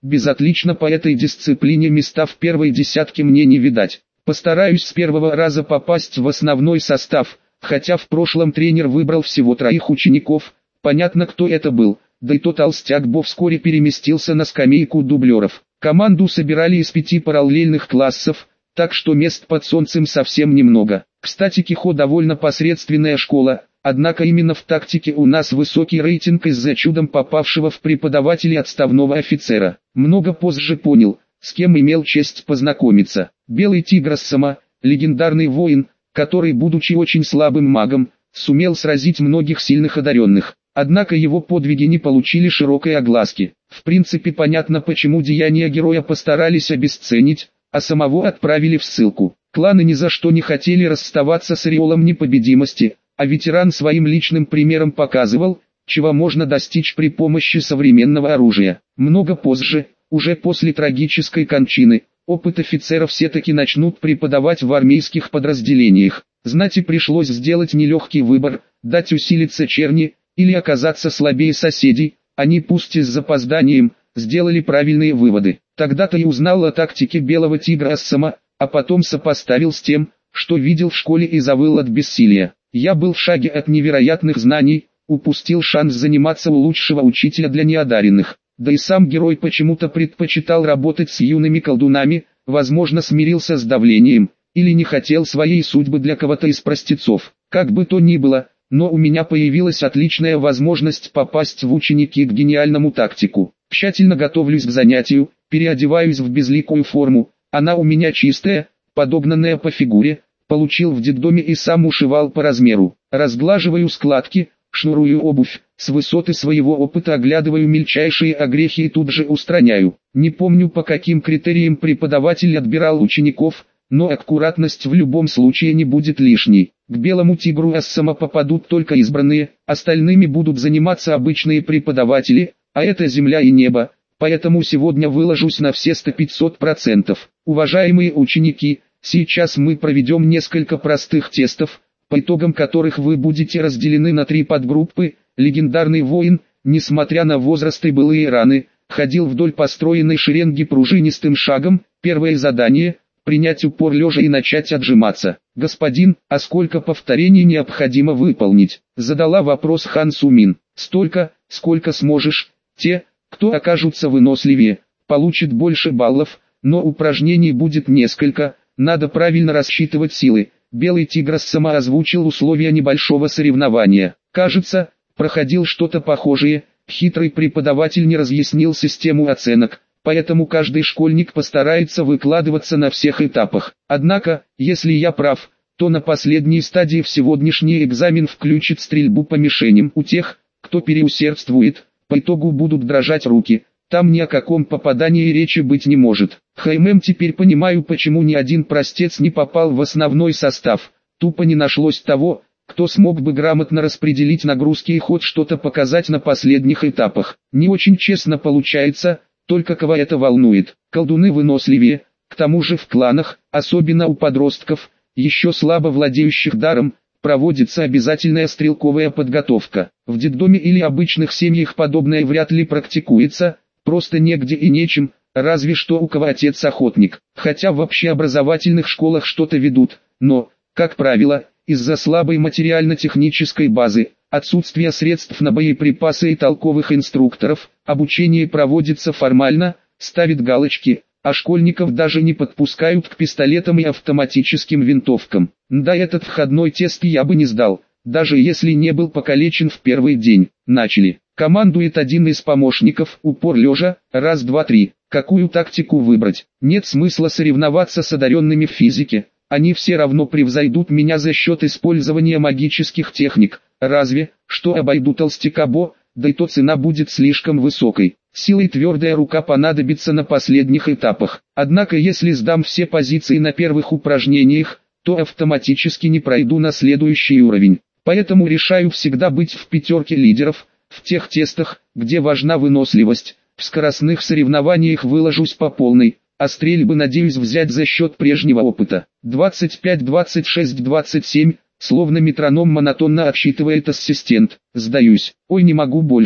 без отлично по этой дисциплине места в первой десятке мне не видать. Постараюсь с первого раза попасть в основной состав, хотя в прошлом тренер выбрал всего 3 учеников, понятно кто это был, да и тот толстяк Бо вскоре переместился на скамейку дублеров. Команду собирали из 5 параллельных классов, так что мест под солнцем совсем немного. Кстати, Кихо довольно посредственная школа, однако именно в тактике у нас высокий рейтинг из-за чудом попавшего в преподаватели отставного офицера. Много позже понял, с кем имел честь познакомиться. Белый тигр Ассама, легендарный воин, который, будучи очень слабым магом, сумел сразить многих сильных одаренных. Однако его подвиги не получили широкой огласки. В принципе понятно, почему деяния героя постарались обесценить, а самого отправили в ссылку. Кланы ни за что не хотели расставаться с ореолом непобедимости, а ветеран своим личным примером показывал, чего можно достичь при помощи современного оружия. Много позже, уже после трагической кончины, опыт офицеров все-таки начнут преподавать в армейских подразделениях. Знати пришлось сделать нелегкий выбор, дать усилиться черни, или оказаться слабее соседей. Они, пусть и с запозданием, сделали правильные выводы. Тогда-то и узнал о тактике белого тигра Ассама, а потом сопоставил с тем, что видел в школе и завыл от бессилия. Я был в шаге от невероятных знаний, упустил шанс заниматься у лучшего учителя для неодаренных. Да и сам герой почему-то предпочитал работать с юными колдунами, возможно смирился с давлением, или не хотел своей судьбы для кого-то из простецов. Как бы то ни было, но у меня появилась отличная возможность попасть в ученики к гениальному тактику. Тщательно готовлюсь к занятию, переодеваюсь в безликую форму, она у меня чистая, подогнанная по фигуре, получил в детдоме и сам ушивал по размеру. Разглаживаю складки, шнурую обувь, с высоты своего опыта оглядываю мельчайшие огрехи и тут же устраняю. Не помню, по каким критериям преподаватель отбирал учеников, но аккуратность в любом случае не будет лишней. К белому тигру Ассама попадут только избранные, остальными будут заниматься обычные преподаватели, а это земля и небо, поэтому сегодня выложусь на все 100-500%. Уважаемые ученики, сейчас мы проведем несколько простых тестов, по итогам которых вы будете разделены на 3 подгруппы. Легендарный воин, несмотря на возраст и былые раны, ходил вдоль построенной шеренги пружинистым шагом. Первое задание – принять упор лежа и начать отжиматься. «Господин, а сколько повторений необходимо выполнить?» – задала вопрос Хан Сумин. «Столько, сколько сможешь. Те, кто окажутся выносливее, получат больше баллов, но упражнений будет несколько, надо правильно рассчитывать силы». Белый тигр сама озвучил условия небольшого соревнования. Кажется, проходил что-то похожее, хитрый преподаватель не разъяснил систему оценок, поэтому каждый школьник постарается выкладываться на всех этапах. Однако, если я прав, то на последней стадии в сегодняшний экзамен включит стрельбу по мишеням. У тех, кто переусердствует, по итогу будут дрожать руки. Там ни о каком попадании речи быть не может. Теперь понимаю, почему ни один простец не попал в основной состав. Тупо не нашлось того, кто смог бы грамотно распределить нагрузки и хоть что-то показать на последних этапах. Не очень честно получается, только кого это волнует. Колдуны выносливее, к тому же в кланах, особенно у подростков, еще слабо владеющих даром, проводится обязательная стрелковая подготовка. В детдоме или обычных семьях подобное вряд ли практикуется, просто негде и нечем, разве что у кого отец охотник. Хотя в общеобразовательных школах что-то ведут, но, как правило, из-за слабой материально-технической базы, отсутствия средств на боеприпасы и толковых инструкторов, обучение проводится формально, ставят галочки, а школьников даже не подпускают к пистолетам и автоматическим винтовкам. Да, этот входной тест я бы не сдал, даже если не был покалечен в первый день. Начали. Командует один из помощников, упор лежа, раз, два, три. Какую тактику выбрать? Нет смысла соревноваться с одаренными в физике. Они все равно превзойдут меня за счет использования магических техник. Разве, что обойду толстяка Бо, да и то цена будет слишком высокой. Сила и твердая рука понадобится на последних этапах. Однако если сдам все позиции на первых упражнениях, то автоматически не пройду на следующий уровень. Поэтому решаю всегда быть в пятерке лидеров. В тех тестах, где важна выносливость, в скоростных соревнованиях выложусь по полной, а стрельбы надеюсь взять за счет прежнего опыта. 25, 26, 27, словно метроном монотонно отсчитывает ассистент. Сдаюсь. Ой, не могу больше.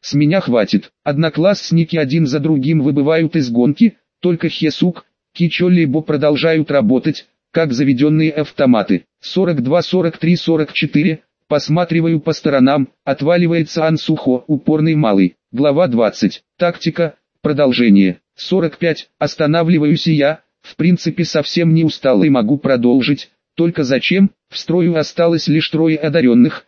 С меня хватит. Одноклассники один за другим выбывают из гонки, только Хесук, Кичо либо продолжают работать, как заведенные автоматы. 42, 43, 44. Посматриваю по сторонам, отваливается Ансухо, упорный малый. Глава 20. Тактика. Продолжение. 45. Останавливаюсь и я, в принципе совсем не устал и могу продолжить. Только зачем? В строю осталось лишь 3 одаренных.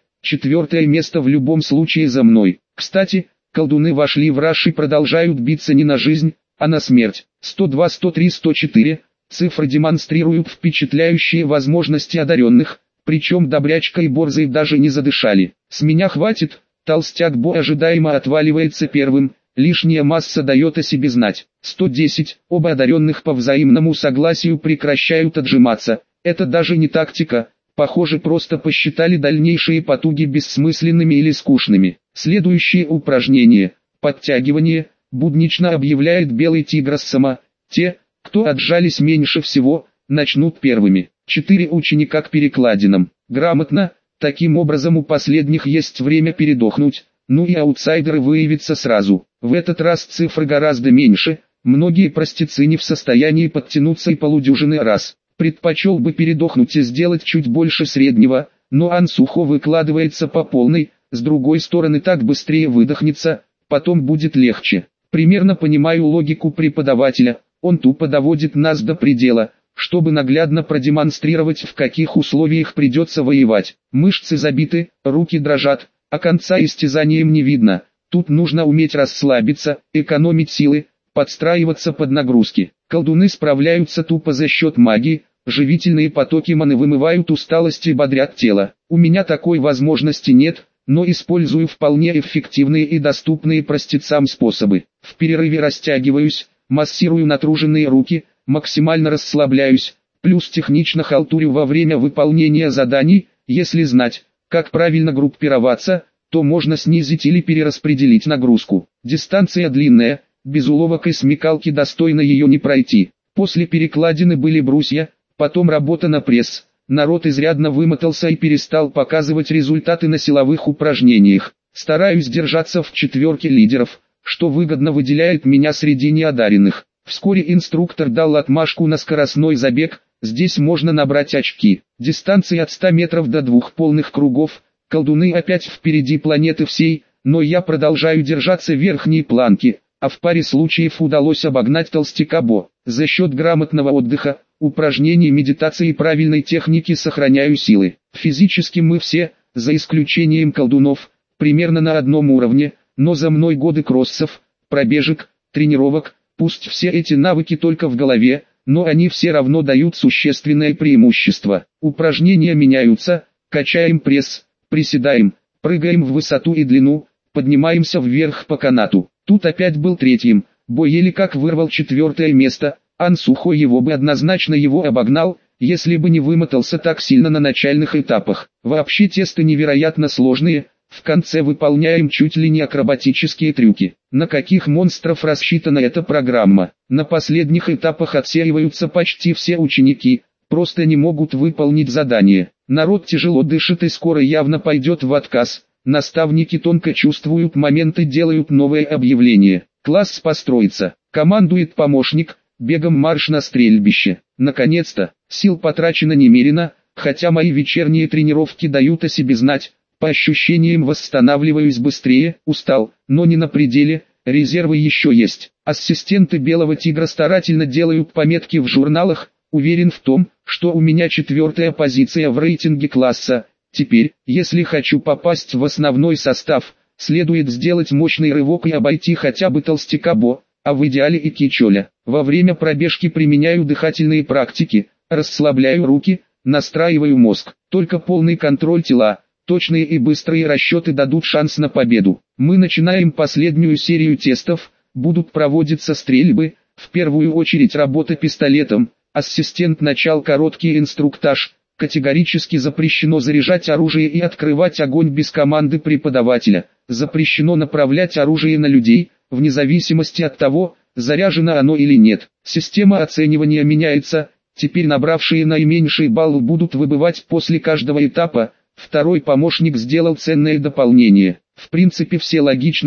4 место в любом случае за мной. Кстати, колдуны вошли в раж и продолжают биться не на жизнь, а на смерть. 102, 103, 104. Цифры демонстрируют впечатляющие возможности одаренных, причем Добрячка и Борзый даже не задышали. С меня хватит, толстяк Бо ожидаемо отваливается первым, лишняя масса дает о себе знать. 110. Оба одаренных по взаимному согласию прекращают отжиматься. Это даже не тактика, похоже просто посчитали дальнейшие потуги бессмысленными или скучными. Следующее упражнение. Подтягивание, буднично объявляет белый тигр сама. Те, кто отжались меньше всего, начнут первыми. 4 ученика к перекладинам. Грамотно, таким образом у последних есть время передохнуть, ну и аутсайдеры выявятся сразу. В этот раз цифры гораздо меньше, многие простецы не в состоянии подтянуться и полудюжины раз. Предпочел бы передохнуть и сделать чуть больше среднего, но Ансухо выкладывается по полной, с другой стороны так быстрее выдохнется, потом будет легче. Примерно понимаю логику преподавателя, он тупо доводит нас до предела, чтобы наглядно продемонстрировать, в каких условиях придется воевать. Мышцы забиты, руки дрожат, а конца истязанием не видно. Тут нужно уметь расслабиться, экономить силы, подстраиваться под нагрузки. Колдуны справляются тупо за счет магии, живительные потоки маны вымывают усталость и бодрят тело. У меня такой возможности нет, но использую вполне эффективные и доступные простецам способы. В перерыве растягиваюсь, массирую натруженные руки, максимально расслабляюсь, плюс технично халтурю во время выполнения заданий. Если знать, как правильно группироваться, то можно снизить или перераспределить нагрузку. Дистанция длинная, без уловок и смекалки достойно ее не пройти. После перекладины были брусья, потом работа на пресс. Народ изрядно вымотался и перестал показывать результаты на силовых упражнениях. Стараюсь держаться в 4 лидеров, что выгодно выделяет меня среди неодаренных. Вскоре инструктор дал отмашку на скоростной забег, здесь можно набрать очки. Дистанция от 100 метров до 2 полных кругов, колдуны опять впереди планеты всей, но я продолжаю держаться верхней планки, а в паре случаев удалось обогнать толстяка Бо. За счет грамотного отдыха, упражнений, медитации и правильной техники сохраняю силы. Физически мы все, за исключением колдунов, примерно на одном уровне, но за мной годы кроссов, пробежек, тренировок. Пусть все эти навыки только в голове, но они все равно дают существенное преимущество. Упражнения меняются, качаем пресс, приседаем, прыгаем в высоту и длину, поднимаемся вверх по канату. Тут опять был третьим, Бо еле как вырвал 4 место, Ансухо его бы однозначно его обогнал, если бы не вымотался так сильно на начальных этапах. Вообще тесты невероятно сложные, в конце выполняем чуть ли не акробатические трюки. На каких монстров рассчитана эта программа? На последних этапах отсеиваются почти все ученики, просто не могут выполнить задание. Народ тяжело дышит и скоро явно пойдет в отказ. Наставники тонко чувствуют момент и делают новое объявление. Класс построится. Командует помощник, бегом марш на стрельбище. Наконец-то, сил потрачено немерено, хотя мои вечерние тренировки дают о себе знать. По ощущениям восстанавливаюсь быстрее, устал, но не на пределе, резервы еще есть. Ассистенты Белого Тигра старательно делают пометки в журналах, уверен в том, что у меня 4-я позиция в рейтинге класса. Теперь, если хочу попасть в основной состав, следует сделать мощный рывок и обойти хотя бы толстяка Бо, а в идеале и Кичоля. Во время пробежки применяю дыхательные практики, расслабляю руки, настраиваю мозг. Только полный контроль тела, точные и быстрые расчеты дадут шанс на победу. Мы начинаем последнюю серию тестов, будут проводиться стрельбы, в первую очередь работа пистолетом, ассистент начал короткий инструктаж, категорически запрещено заряжать оружие и открывать огонь без команды преподавателя, запрещено направлять оружие на людей, вне зависимости от того, заряжено оно или нет. Система оценивания меняется, теперь набравшие наименьший балл будут выбывать после каждого этапа. Второй помощник сделал ценное дополнение. В принципе все логично,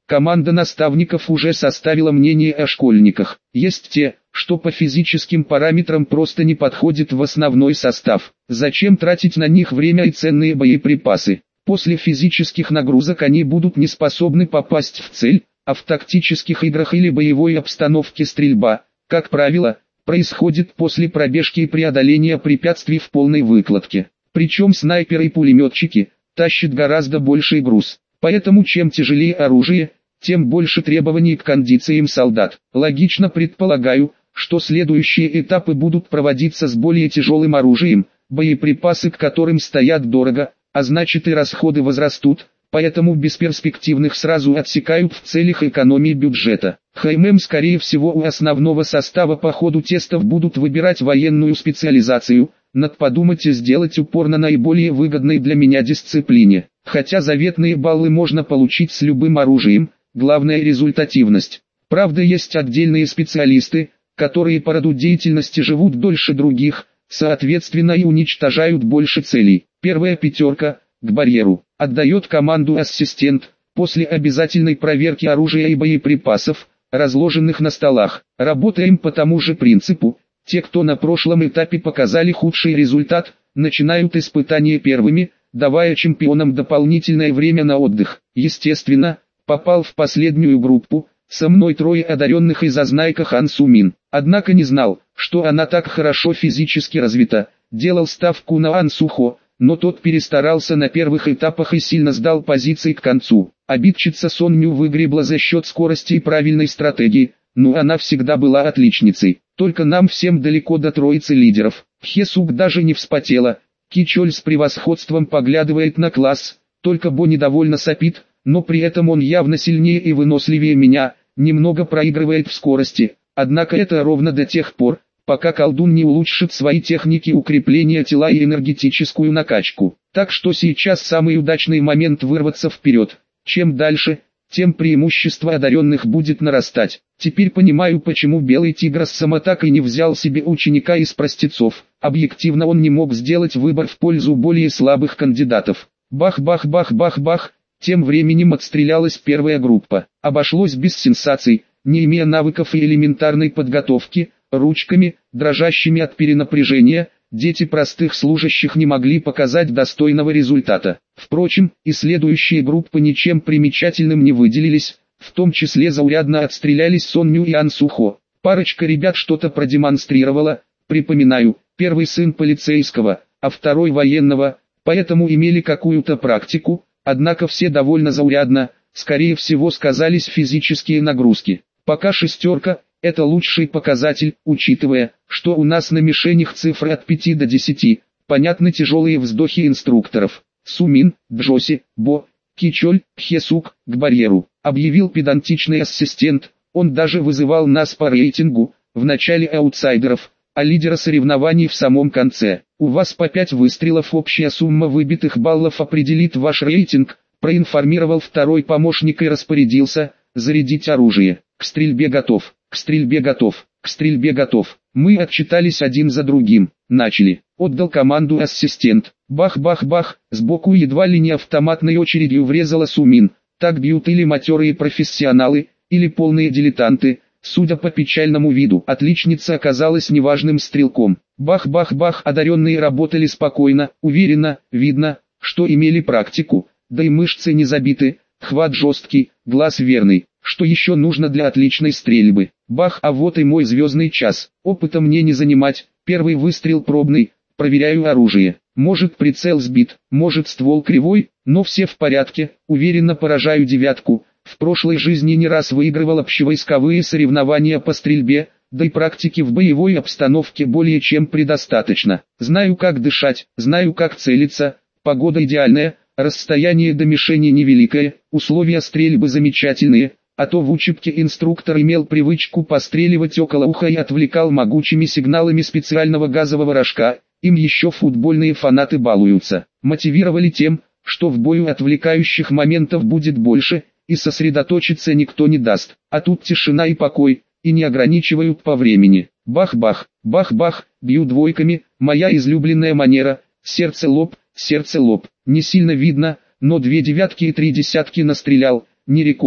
Команда наставников уже составила мнение о школьниках. Есть те, что по физическим параметрам просто не подходят в основной состав. Зачем тратить на них время и ценные боеприпасы? После физических нагрузок они будут не способны попасть в цель, а в тактических играх или боевой обстановке стрельба, как правило, происходит после пробежки и преодоления препятствий в полной выкладке. Причем снайперы и пулеметчики тащат гораздо больший груз. Поэтому чем тяжелее оружие, тем больше требований к кондициям солдат. Логично предполагаю, что следующие этапы будут проводиться с более тяжелым оружием, боеприпасы к которым стоят дорого, а значит и расходы возрастут, поэтому бесперспективных сразу отсекают в целях экономии бюджета. Скорее всего у основного состава по ходу тестов будут выбирать военную специализацию, надо подумать и сделать упор на наиболее выгодной для меня дисциплине. Хотя заветные баллы можно получить с любым оружием, главное результативность. Правда есть отдельные специалисты, которые по роду деятельности живут дольше других, соответственно и уничтожают больше целей. Первая пятерка, к барьеру, отдает команду ассистент, после обязательной проверки оружия и боеприпасов, разложенных на столах. Работаем по тому же принципу, те, кто на прошлом этапе показали худший результат, начинают испытания первыми, давая чемпионам дополнительное время на отдых. Естественно, попал в последнюю группу, со мной трое одаренных и зазнайка Хан Сумин. Однако не знал, что она так хорошо физически развита, делал ставку на Ан Сухо, но тот перестарался на первых этапах и сильно сдал позиции к концу. Обидчица Сонмю выгребла за счет скорости и правильной стратегии, но она всегда была отличницей. Только нам всем далеко до троицы лидеров. Хесук даже не вспотела, Кичоль с превосходством поглядывает на класс, только Бо недовольно сопит, но при этом он явно сильнее и выносливее меня, немного проигрывает в скорости, однако это ровно до тех пор, пока колдун не улучшит свои техники укрепления тела и энергетическую накачку. Так что сейчас самый удачный момент вырваться вперед. Чем дальше, тем преимущество одаренных будет нарастать. Теперь понимаю, почему Белый Тигр с самотакой не взял себе ученика из простецов. Объективно он не мог сделать выбор в пользу более слабых кандидатов. Бах-бах-бах-бах-бах. Тем временем отстрелялась первая группа. Обошлось без сенсаций, не имея навыков и элементарной подготовки, ручками, дрожащими от перенапряжения, дети простых служащих не могли показать достойного результата. Впрочем, и следующие группы ничем примечательным не выделились, в том числе заурядно отстрелялись Сонмю и Ан Сухо. Парочка ребят что-то продемонстрировала, припоминаю, первый сын полицейского, а второй военного, поэтому имели какую-то практику, однако все довольно заурядно, скорее всего сказались физические нагрузки. Пока шестерка – это лучший показатель, учитывая, что у нас на мишенях цифры от 5 до 10, понятны тяжелые вздохи инструкторов. Сумин, Джоси, Бо, Кичоль, Хесук, к барьеру, объявил педантичный ассистент, он даже вызывал нас по рейтингу, в начале аутсайдеров, а лидера соревнований в самом конце. У вас по 5 выстрелов, общая сумма выбитых баллов определит ваш рейтинг, проинформировал второй помощник и распорядился, зарядить оружие. К стрельбе готов, к стрельбе готов, к стрельбе готов. Мы отчитались один за другим, начали. Отдал команду ассистент. Бах-бах-бах, сбоку едва ли не автоматной очередью врезала Сумин. Так бьют или матерые профессионалы, или полные дилетанты. Судя по печальному виду, отличница оказалась неважным стрелком. Бах-бах-бах, одаренные работали спокойно, уверенно, видно, что имели практику, да и мышцы не забиты, хват жесткий, глаз верный. Что еще нужно для отличной стрельбы? Бах, а вот и мой звездный час. Опыта мне не занимать, первый выстрел пробный, проверяю оружие. Может прицел сбит, может ствол кривой, но все в порядке, уверенно поражаю девятку. В прошлой жизни не раз выигрывал общевойсковые соревнования по стрельбе, да и практики в боевой обстановке более чем предостаточно. Знаю как дышать, знаю как целиться, погода идеальная, расстояние до мишени невеликое, условия стрельбы замечательные, а то в учебке инструктор имел привычку постреливать около уха и отвлекал могучими сигналами специального газового рожка, им еще футбольные фанаты балуются. Мотивировали тем, что в бою отвлекающих моментов будет больше, и сосредоточиться никто не даст, а тут тишина и покой, и не ограничивают по времени. Бах-бах, бах-бах, бью двойками, моя излюбленная манера, сердце-лоб, не сильно видно, но 2 девятки и 3 десятки настрелял, не рекорд,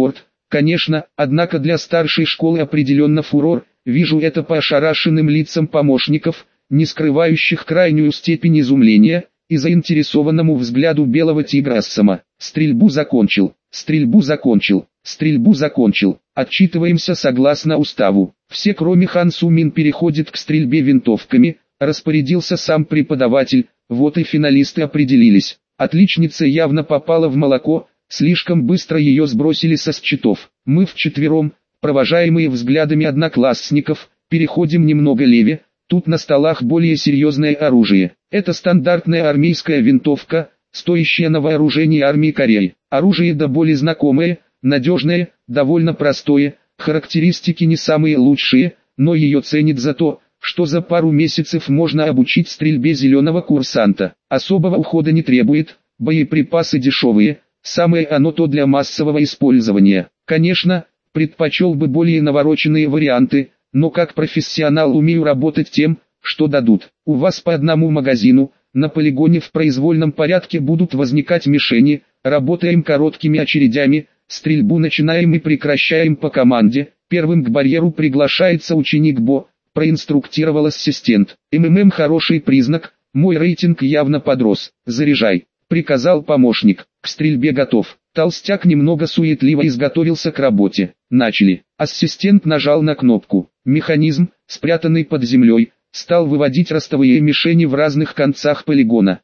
Конечно, однако для старшей школы определенно фурор, вижу это по ошарашенным лицам помощников, не скрывающих крайнюю степень изумления, и заинтересованному взгляду белого тигра Ассама. Стрельбу закончил, стрельбу закончил, стрельбу закончил. Отчитываемся согласно уставу. Все кроме Хан Сумин переходят к стрельбе винтовками, распорядился сам преподаватель, вот и финалисты определились. Отличница явно попала в молоко, слишком быстро ее сбросили со счетов. Мы вчетвером, провожаемые взглядами одноклассников, переходим немного левее. Тут на столах более серьезное оружие. Это стандартная армейская винтовка, стоящая на вооружении армии Кореи. Оружие до боли знакомое, надежное, довольно простое, характеристики не самые лучшие, но ее ценят за то, что за пару месяцев можно обучить стрельбе зеленого курсанта. Особого ухода не требует, боеприпасы дешевые, самое оно то для массового использования. Конечно, предпочел бы более навороченные варианты, но как профессионал умею работать тем, что дадут. У вас по одному магазину, на полигоне в произвольном порядке будут возникать мишени, работаем короткими очередями, стрельбу начинаем и прекращаем по команде, первым к барьеру приглашается ученик Бо, проинструктировал ассистент. МММ хороший признак, мой рейтинг явно подрос, заряжай, приказал помощник, к стрельбе готов. Толстяк немного суетливо изготовился к работе. Начали. Ассистент нажал на кнопку. Механизм, спрятанный под землей, стал выводить ростовые мишени в разных концах полигона.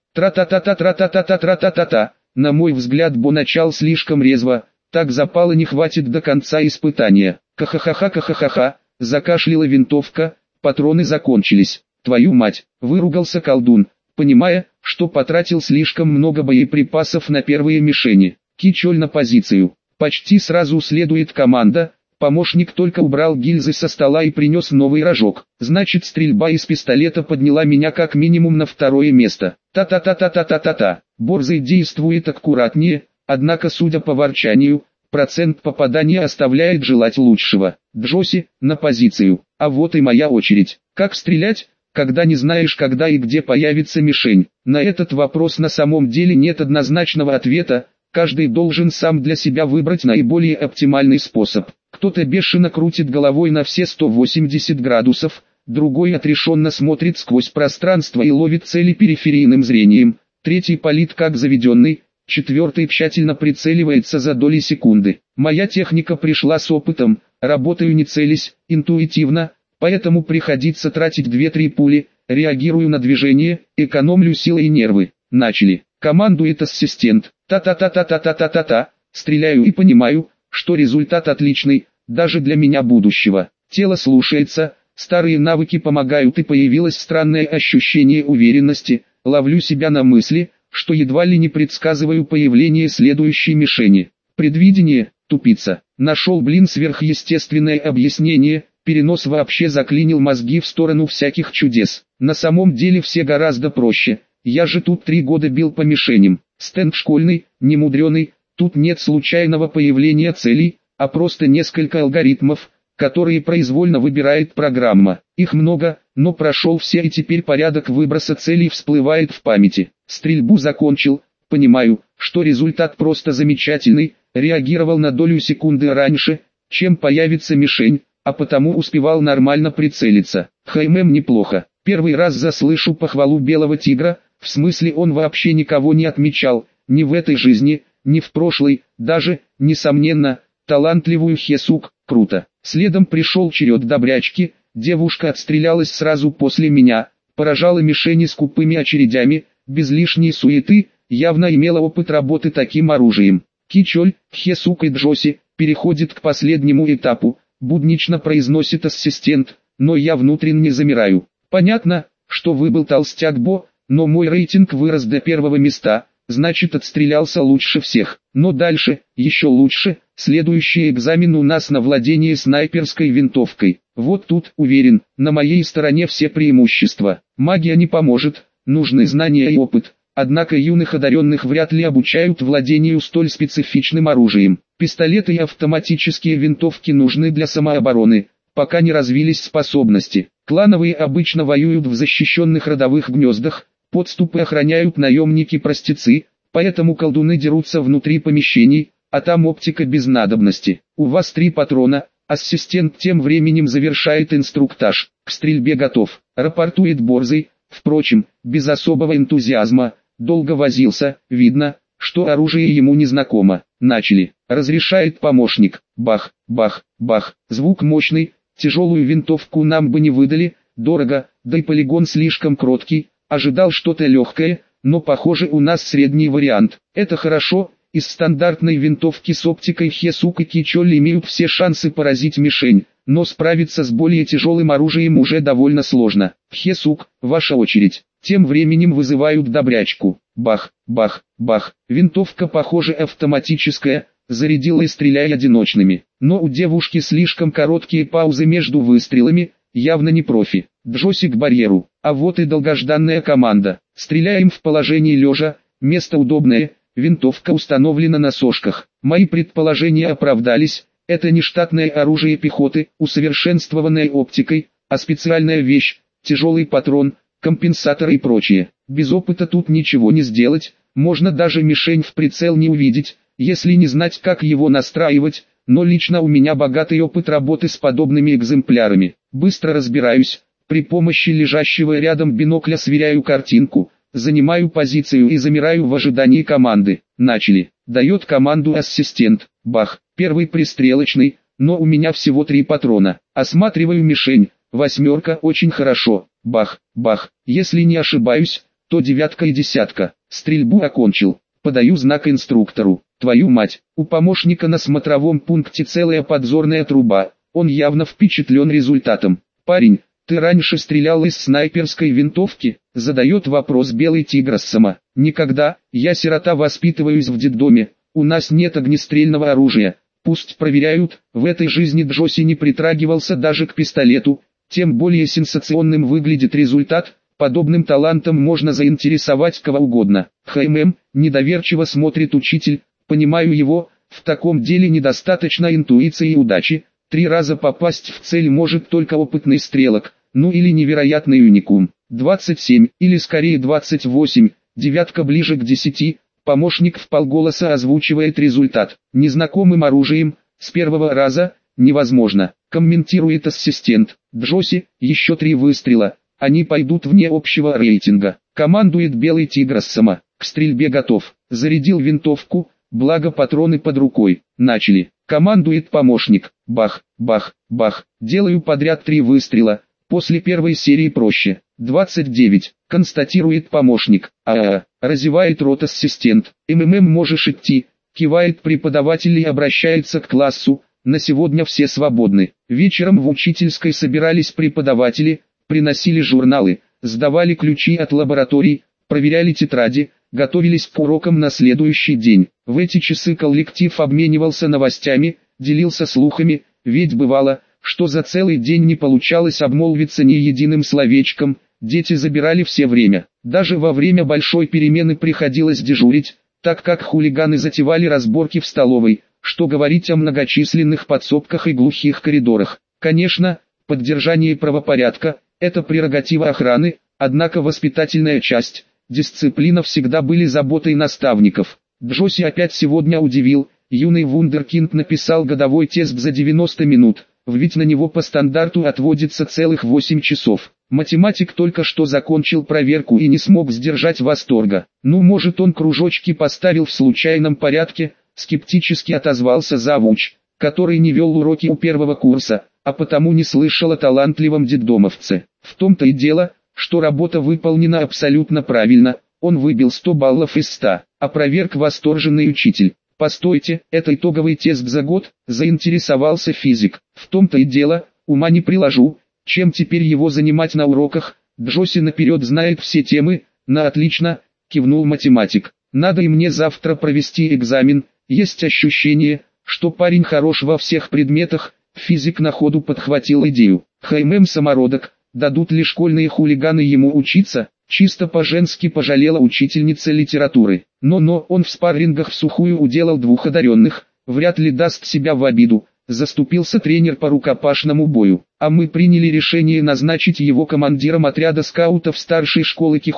Тра-та-та-та-тра-та-та-та-тра-та-та-та. На мой взгляд, Бо начал слишком резво, так запала не хватит до конца испытания. Ка-ха-ха-ха-ха-ха-ха, закашляла винтовка, патроны закончились. Твою мать, выругался колдун, понимая, что потратил слишком много боеприпасов на первые мишени. Кичоль на позицию. Почти сразу следует команда, помощник только убрал гильзы со стола и принес новый рожок. Значит, стрельба из пистолета подняла меня как минимум на второе место. Та-та-та-та-та-та-та-та. Борзый действует аккуратнее, однако судя по ворчанию, процент попадания оставляет желать лучшего. Джоси, на позицию. А вот и моя очередь. Как стрелять, когда не знаешь, когда и где появится мишень? На этот вопрос на самом деле нет однозначного ответа. Каждый должен сам для себя выбрать наиболее оптимальный способ. Кто-то бешено крутит головой на все 180 градусов, другой отрешенно смотрит сквозь пространство и ловит цели периферийным зрением, третий палит как заведенный, четвертый тщательно прицеливается за доли секунды. Моя техника пришла с опытом, работаю не целясь, интуитивно, поэтому приходится тратить 2-3 пули, реагирую на движение, экономлю силы и нервы. Начали. Командует ассистент. Та-та-та-та-та-та-та-та-та. Стреляю и понимаю, что результат отличный, даже для меня будущего. Тело слушается, старые навыки помогают и появилось странное ощущение уверенности. Ловлю себя на мысли, что едва ли не предсказываю появление следующей мишени. Предвидение, тупица. Нашел, сверхъестественное объяснение. Перенос вообще заклинил мозги в сторону всяких чудес. На самом деле все гораздо проще. Я же тут 3 года бил по мишеням. Стенд школьный, немудреный, тут нет случайного появления целей, а просто несколько алгоритмов, которые произвольно выбирает программа. Их много, но прошел все и теперь порядок выброса целей всплывает в памяти. Стрельбу закончил, понимаю, что результат просто замечательный, реагировал на долю секунды раньше, чем появится мишень, а потому успевал нормально прицелиться. Неплохо. Первый раз заслышу похвалу белого тигра. В смысле, он вообще никого не отмечал, ни в этой жизни, ни в прошлой, даже, несомненно, талантливую Хесук, круто. Следом пришел черед добрячки, девушка отстрелялась сразу после меня, поражала мишени скупыми очередями, без лишней суеты, явно имела опыт работы таким оружием. Кичоль, Хесук и Джоси, переходит к последнему этапу, буднично произносит ассистент, но я внутренне замираю. Понятно, что выбыл толстяк Бо, но мой рейтинг вырос до 1-го места, значит отстрелялся лучше всех. Но дальше, еще лучше, следующий экзамен у нас на владение снайперской винтовкой. Вот тут, уверен, на моей стороне все преимущества. Магия не поможет, нужны знания и опыт. Однако юных одаренных вряд ли обучают владению столь специфичным оружием. Пистолеты и автоматические винтовки нужны для самообороны, пока не развились способности. Клановые обычно воюют в защищенных родовых гнездах, подступы охраняют наемники-простецы, поэтому колдуны дерутся внутри помещений, а там оптика без надобности. У вас 3 патрона. Ассистент тем временем завершает инструктаж. К стрельбе готов, рапортует Борзый, впрочем, без особого энтузиазма. Долго возился, видно, что оружие ему незнакомо. Начали, разрешает помощник. Бах, бах, бах, звук мощный, тяжелую винтовку нам бы не выдали, дорого, да и полигон слишком кроткий, ожидал что-то легкое, но похоже у нас средний вариант. Это хорошо. Из стандартной винтовки с оптикой Хесук и Кичоль имеют все шансы поразить мишень, но справиться с более тяжелым оружием уже довольно сложно. Хесук, ваша очередь. Тем временем вызывают добрячку. Бах, бах, бах. Винтовка, похоже, автоматическая, зарядила и стреляя одиночными. Но у девушки слишком короткие паузы между выстрелами, явно не профи. Джоси к барьеру. А вот и долгожданная команда. Стреляем в положении лежа, место удобное. Винтовка установлена на сошках. Мои предположения оправдались. Это не штатное оружие пехоты, усовершенствованное оптикой, а специальная вещь, тяжелый патрон, компенсатор и прочее. Без опыта тут ничего не сделать, можно даже мишень в прицел не увидеть, если не знать, как его настраивать, но лично у меня богатый опыт работы с подобными экземплярами. Быстро разбираюсь, при помощи лежащего рядом бинокля сверяю картинку, занимаю позицию и замираю в ожидании команды. Начали. Дает команду ассистент. Бах. Первый пристрелочный, но у меня всего 3 патрона. Осматриваю мишень. 8, очень хорошо. Бах, бах. Если не ошибаюсь, то 9 и 10. Стрельбу окончил. Подаю знак инструктору. Твою мать, у помощника на смотровом пункте целая подзорная труба. Он явно впечатлен результатом. Парень, ты раньше стрелял из снайперской винтовки? Задает вопрос белый тигр сама. Никогда, я сирота, воспитываюсь в детдоме, у нас нет огнестрельного оружия. Пусть проверяют, в этой жизни Джоси не притрагивался даже к пистолету, тем более сенсационным выглядит результат, подобным талантом можно заинтересовать кого угодно. Недоверчиво смотрит учитель, понимаю его, в таком деле недостаточно интуиции и удачи, 3 раза попасть в цель может только опытный стрелок, ну или невероятный уникум. 27, или скорее 28, 9 ближе к 10, помощник вполголоса озвучивает результат. Незнакомым оружием, с первого раза, невозможно, комментирует ассистент. Джоси, еще 3 выстрела, они пойдут вне общего рейтинга. Командует белый тигр сама, к стрельбе готов, зарядил винтовку, благо патроны под рукой. Начали. Командует помощник. Бах, бах, бах. Делаю подряд 3 выстрела. После первой серии проще. 29. Констатирует помощник. Разевает рот ассистент. Можешь идти. Кивает преподаватель и обращается к классу. На сегодня все свободны. Вечером в учительской собирались преподаватели, приносили журналы, сдавали ключи от лабораторий, проверяли тетради, готовились к урокам на следующий день. В эти часы коллектив обменивался новостями, делился слухами, ведь бывало, что за целый день не получалось обмолвиться ни единым словечком, дети забирали все время. Даже во время большой перемены приходилось дежурить, так как хулиганы затевали разборки в столовой, что говорить о многочисленных подсобках и глухих коридорах. Конечно, поддержание правопорядка – это прерогатива охраны, однако воспитательная часть, дисциплина всегда были заботой наставников. Джоси опять сегодня удивил, юный вундеркинд написал годовой тест за 90 минут, ведь на него по стандарту отводится целых 8 часов. Математик только что закончил проверку и не смог сдержать восторга. Ну, может, он кружочки поставил в случайном порядке, скептически отозвался завуч, который не вел уроки у первого курса, а потому не слышал о талантливом детдомовце. В том-то и дело, что работа выполнена абсолютно правильно, он выбил 100 баллов из 100, опроверг восторженный учитель. Постойте, это итоговый тест за год, заинтересовался физик. В том-то и дело, ума не приложу, чем теперь его занимать на уроках. Джоси наперед знает все темы, на отлично, кивнул математик. Надо и мне завтра провести экзамен, есть ощущение, что парень хорош во всех предметах. Физик на ходу подхватил идею. Самородок, дадут ли школьные хулиганы ему учиться? Чисто по-женски пожалела учительница литературы. Но он в спаррингах в сухую уделал 2 одаренных, вряд ли даст себя в обиду. Заступился тренер по рукопашному бою, а мы приняли решение назначить его командиром отряда скаутов старшей школы Кихо.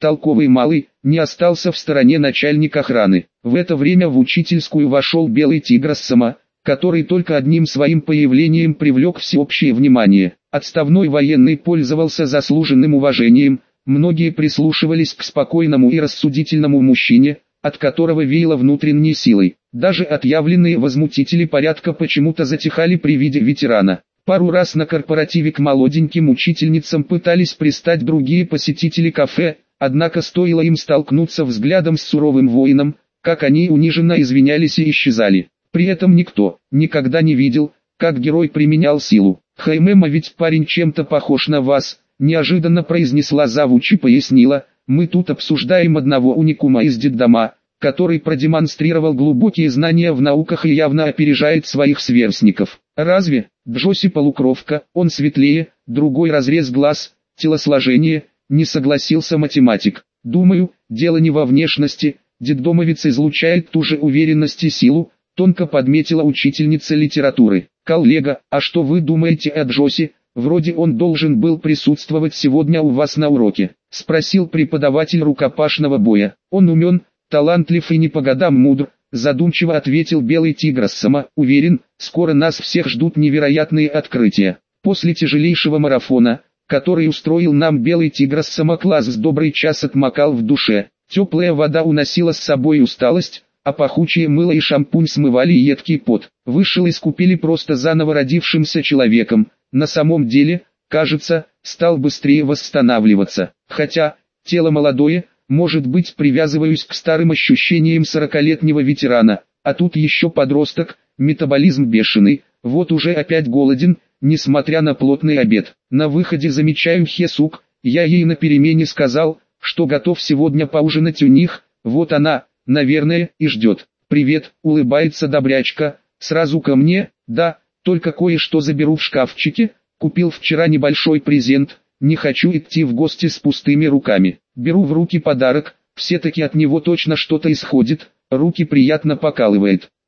толковый малый, не остался в стороне начальник охраны. В это время в учительскую вошел белый тигр Сама, который только одним своим появлением привлек всеобщее внимание. Отставной военный пользовался заслуженным уважением, многие прислушивались к спокойному и рассудительному мужчине, от которого веяло внутренней силой. Даже отъявленные возмутители порядка почему-то затихали при виде ветерана. Пару раз на корпоративе к молоденьким учительницам пытались пристать другие посетители кафе, однако стоило им столкнуться взглядом с суровым воином, как они униженно извинялись и исчезали. При этом никто никогда не видел, как герой применял силу. «Хаймэма, ведь парень чем-то похож на вас», — неожиданно произнесла завуч и пояснила: «Мы тут обсуждаем одного уникума из детдома, который продемонстрировал глубокие знания в науках и явно опережает своих сверстников». «Разве? Джоси полукровка, он светлее, другой разрез глаз, телосложение», — не согласился математик. «Думаю, дело не во внешности, детдомовец излучает ту же уверенность и силу», — тонко подметила учительница литературы. «Коллега, а что вы думаете о Джоси? Вроде он должен был присутствовать сегодня у вас на уроке», — спросил преподаватель рукопашного боя. «Он умен, талантлив и не по годам мудр», — задумчиво ответил белый тигр Сама. «Уверен, скоро нас всех ждут невероятные открытия». После тяжелейшего марафона, который устроил нам белый тигр Сама, класс с добрый час отмокал в душе. Теплая вода уносила с собой усталость, а пахучее мыло и шампунь смывали едкий пот. Вышел и скупили просто заново родившимся человеком. На самом деле, кажется, стал быстрее восстанавливаться. Хотя, тело молодое, может быть, привязываюсь к старым ощущениям 40-летнего ветерана, а тут еще подросток, метаболизм бешеный, вот уже опять голоден, несмотря на плотный обед. На выходе замечаю Хесук, я ей на перемене сказал, что готов сегодня поужинать у них, вот она, наверное, и ждет. «Привет», — улыбается добрячка, — «сразу ко мне?» «Да, только кое-что заберу в шкафчике, купил вчера небольшой презент, не хочу идти в гости с пустыми руками». Беру в руки подарок, все-таки от него точно что-то исходит, руки приятно покалывает.